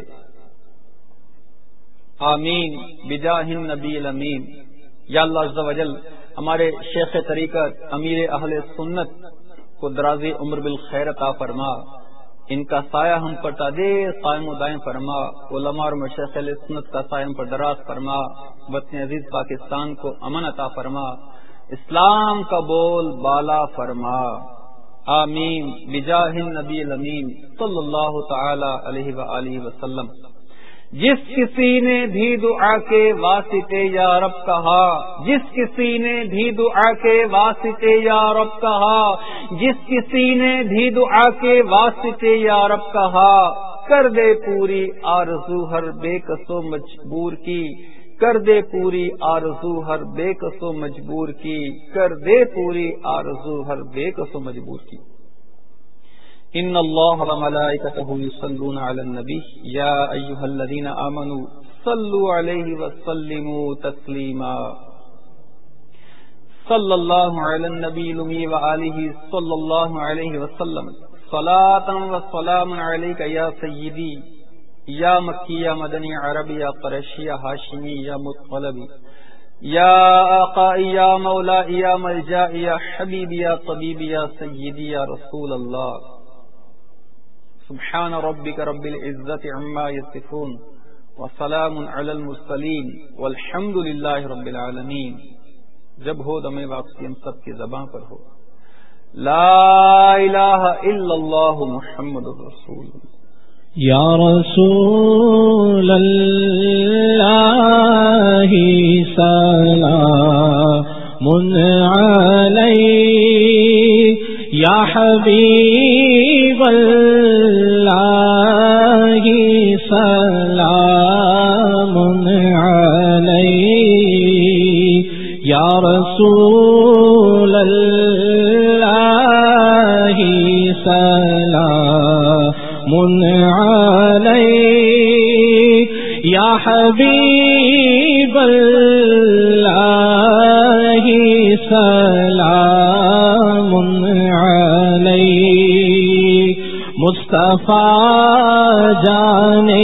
آمین بجاہ النبی الامین۔ یا اللہ عز و جل ہمارے شیخ طریقت امیر اہل سنت کو درازی عمر بالخیر عطا فرما، ان کا سایہ ہم پر تادیر قائم و دائم فرما، علماء اور مشائخ اہل سنت کا سایہ ہم پر دراز فرما، وطن عزیز پاکستان کو امن عطا فرما، اسلام کا بول بالا فرما۔ آمین بجاہ النبی الامین صلی اللہ تعالی علیہ وآلہ وسلم۔ جس کسی نے بھی دعا کے واسطے یا رب کہا، جس کسی نے بھی دعا کے واسطے یا رب کہا، جس کسی نے بھی دعا کے واسطے یا رب کہا، کر دے پوری آرزو ہر بے کس و مجبور کی، کر دے پوری آرزو ہر بے کس و مجبور کی، کر دے پوری آرزو ہر بے کس و مجبور کی۔ ان اللہ و ملائکتہ یصلون علی النبی یا ایھا الذین آمنوا صلوا علیہ وسلموا تسلیما۔ صلی اللہ علی النبی الامی وآلہ صلی اللہ علیہ وسلم، صلاۃ و سلام علیک یا سیدی یا مکی یا مدنی عربی یا قریشی یا ہاشمی یا مطلبی، یا آقائی یا مولائی یا ملجائی یا حبیبی یا طبیبی یا سیدی یا رسول اللہ۔ سبحان ربک رب العزت عما یصفون وسلام علی المرسلین والحمد للہ رب العالمین۔ جب ہو دم واپسی ہم سب کی زبان پر ہو لا الہ الا اللہ محمد رسول اللہ۔ یا رسول اللہ سلام علیک، یا حبیب اللہ سلام علیک، یا رسول اللہ سلام علیک، یا حبیب اللہ سلام علیک، مصطفیٰ جانے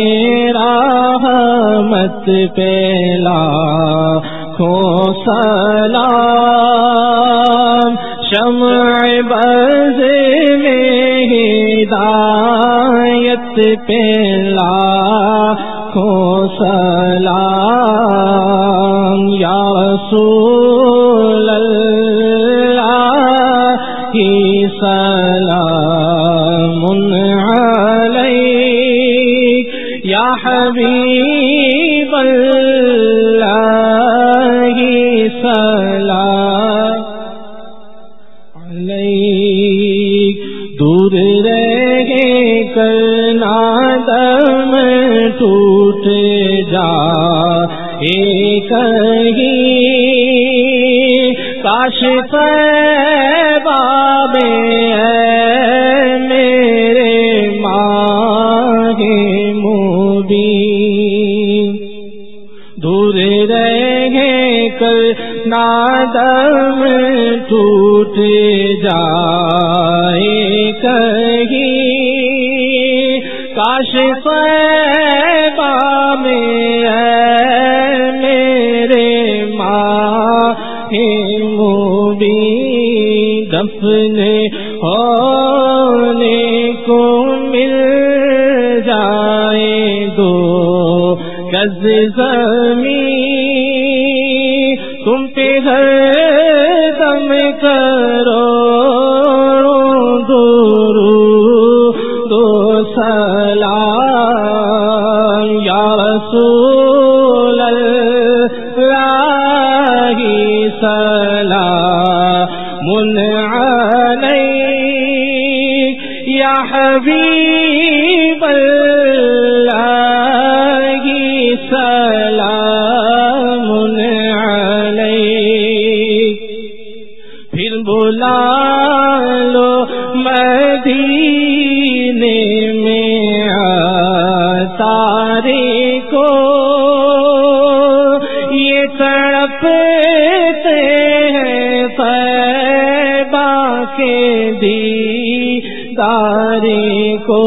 رحمت پہ لاکھوں سلام، شمع بز میں ہدایت پہ لاکھوں سلام، یا رسول اللہ سلام علیک یا حبیب اللہ سلام علیک دور رہے کرنا دم ٹوٹ جا ایک ہی کاش طیبہ میں میرے ماہ مبین دور رہے کر نادم ٹوٹ جائے کہیں کاش طیبہ میں میرے ماہ مبین دفن ہونے کو مل جائے دو گز زمین تم پہ ہر دم کرو درود و سلام یا رسول اللہ سلام علیک یا حبیب اللہ سلام علیک پھر بلا لو مدینے میں تارے کو یہ تڑپتے ہیں طیبہ کے دیدار کو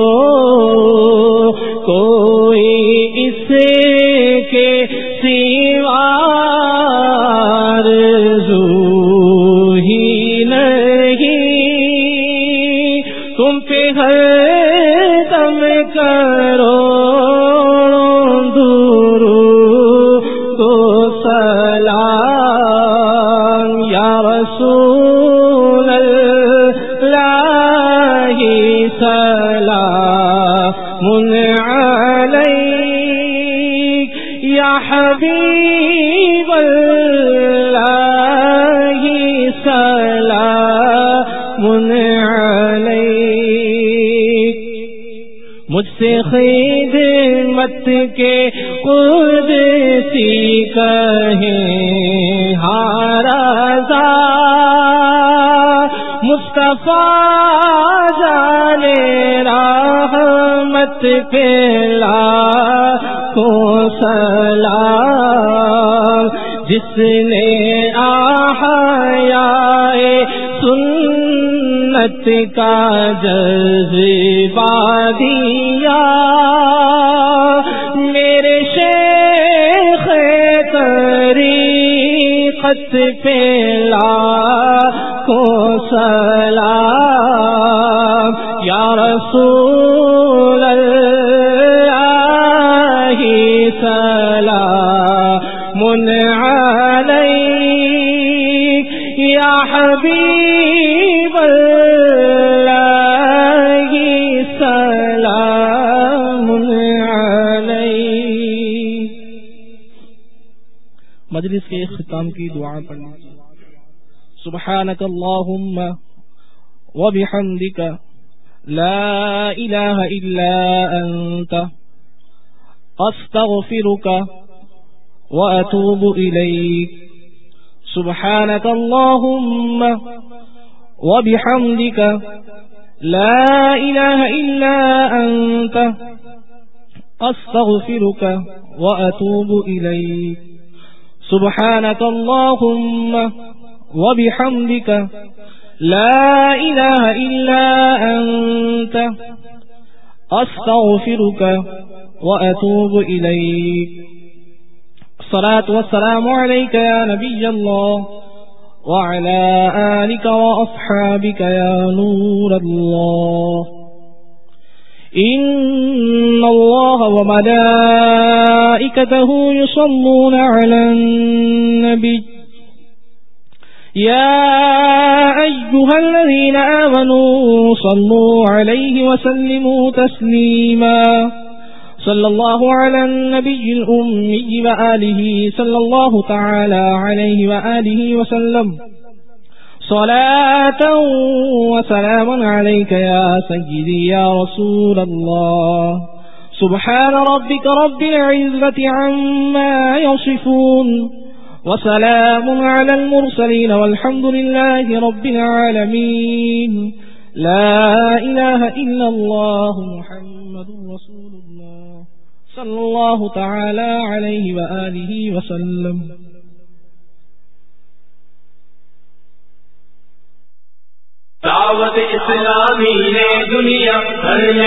کوئی اس کے سوا آرزو ہی نہیں تم پہ ہر دم کرو درود و سلام یا رسول اللہ سلام علیک یا حبیب اللہ سلام علیک مجھ سے خدمت کے قدسی کہیں ہارضا مصطفیٰ جانے رحمت پہ لاکھوں سلام جس نے احیائے سنت کا جذبہ دیا میرے شیخ طریقت پہ لاکھوں سلام یا رسول اللہ سلام علیک یا حبیب اللہ سلام علیک مجلس کے اختتام کی دعا پڑھنا سبحانک اللہم وبحمدک لا الہ الا انت استغفرک واتوب الیک سبحانک اللہم وبحمدک لا الہ الا انت استغفرک واتوب الیک سبحانک اللہم وبحمدک لا الہ الا انت استغفرک واتوب الیک الصلاة والسلام علیک یا نبی اللہ وعلى آلك وأصحابك يا نور الله إن الله وملائكته يصلون على النبي يا أيها الذين آمنوا صلوا عليه وسلموا تسليما صلى الله على النبي الأمي وآله صلى الله تعالى عليه وآله وسلم صلاة وسلام عليك يا سيدي يا رسول الله سبحان ربك رب العزة عما يصفون وسلام على المرسلين والحمد لله رب العالمين لا إله إلا الله محمد رسول الله صلى الله تعالى عليه وآله وسلم. دعوت اسلامی نے دنیا بھر میں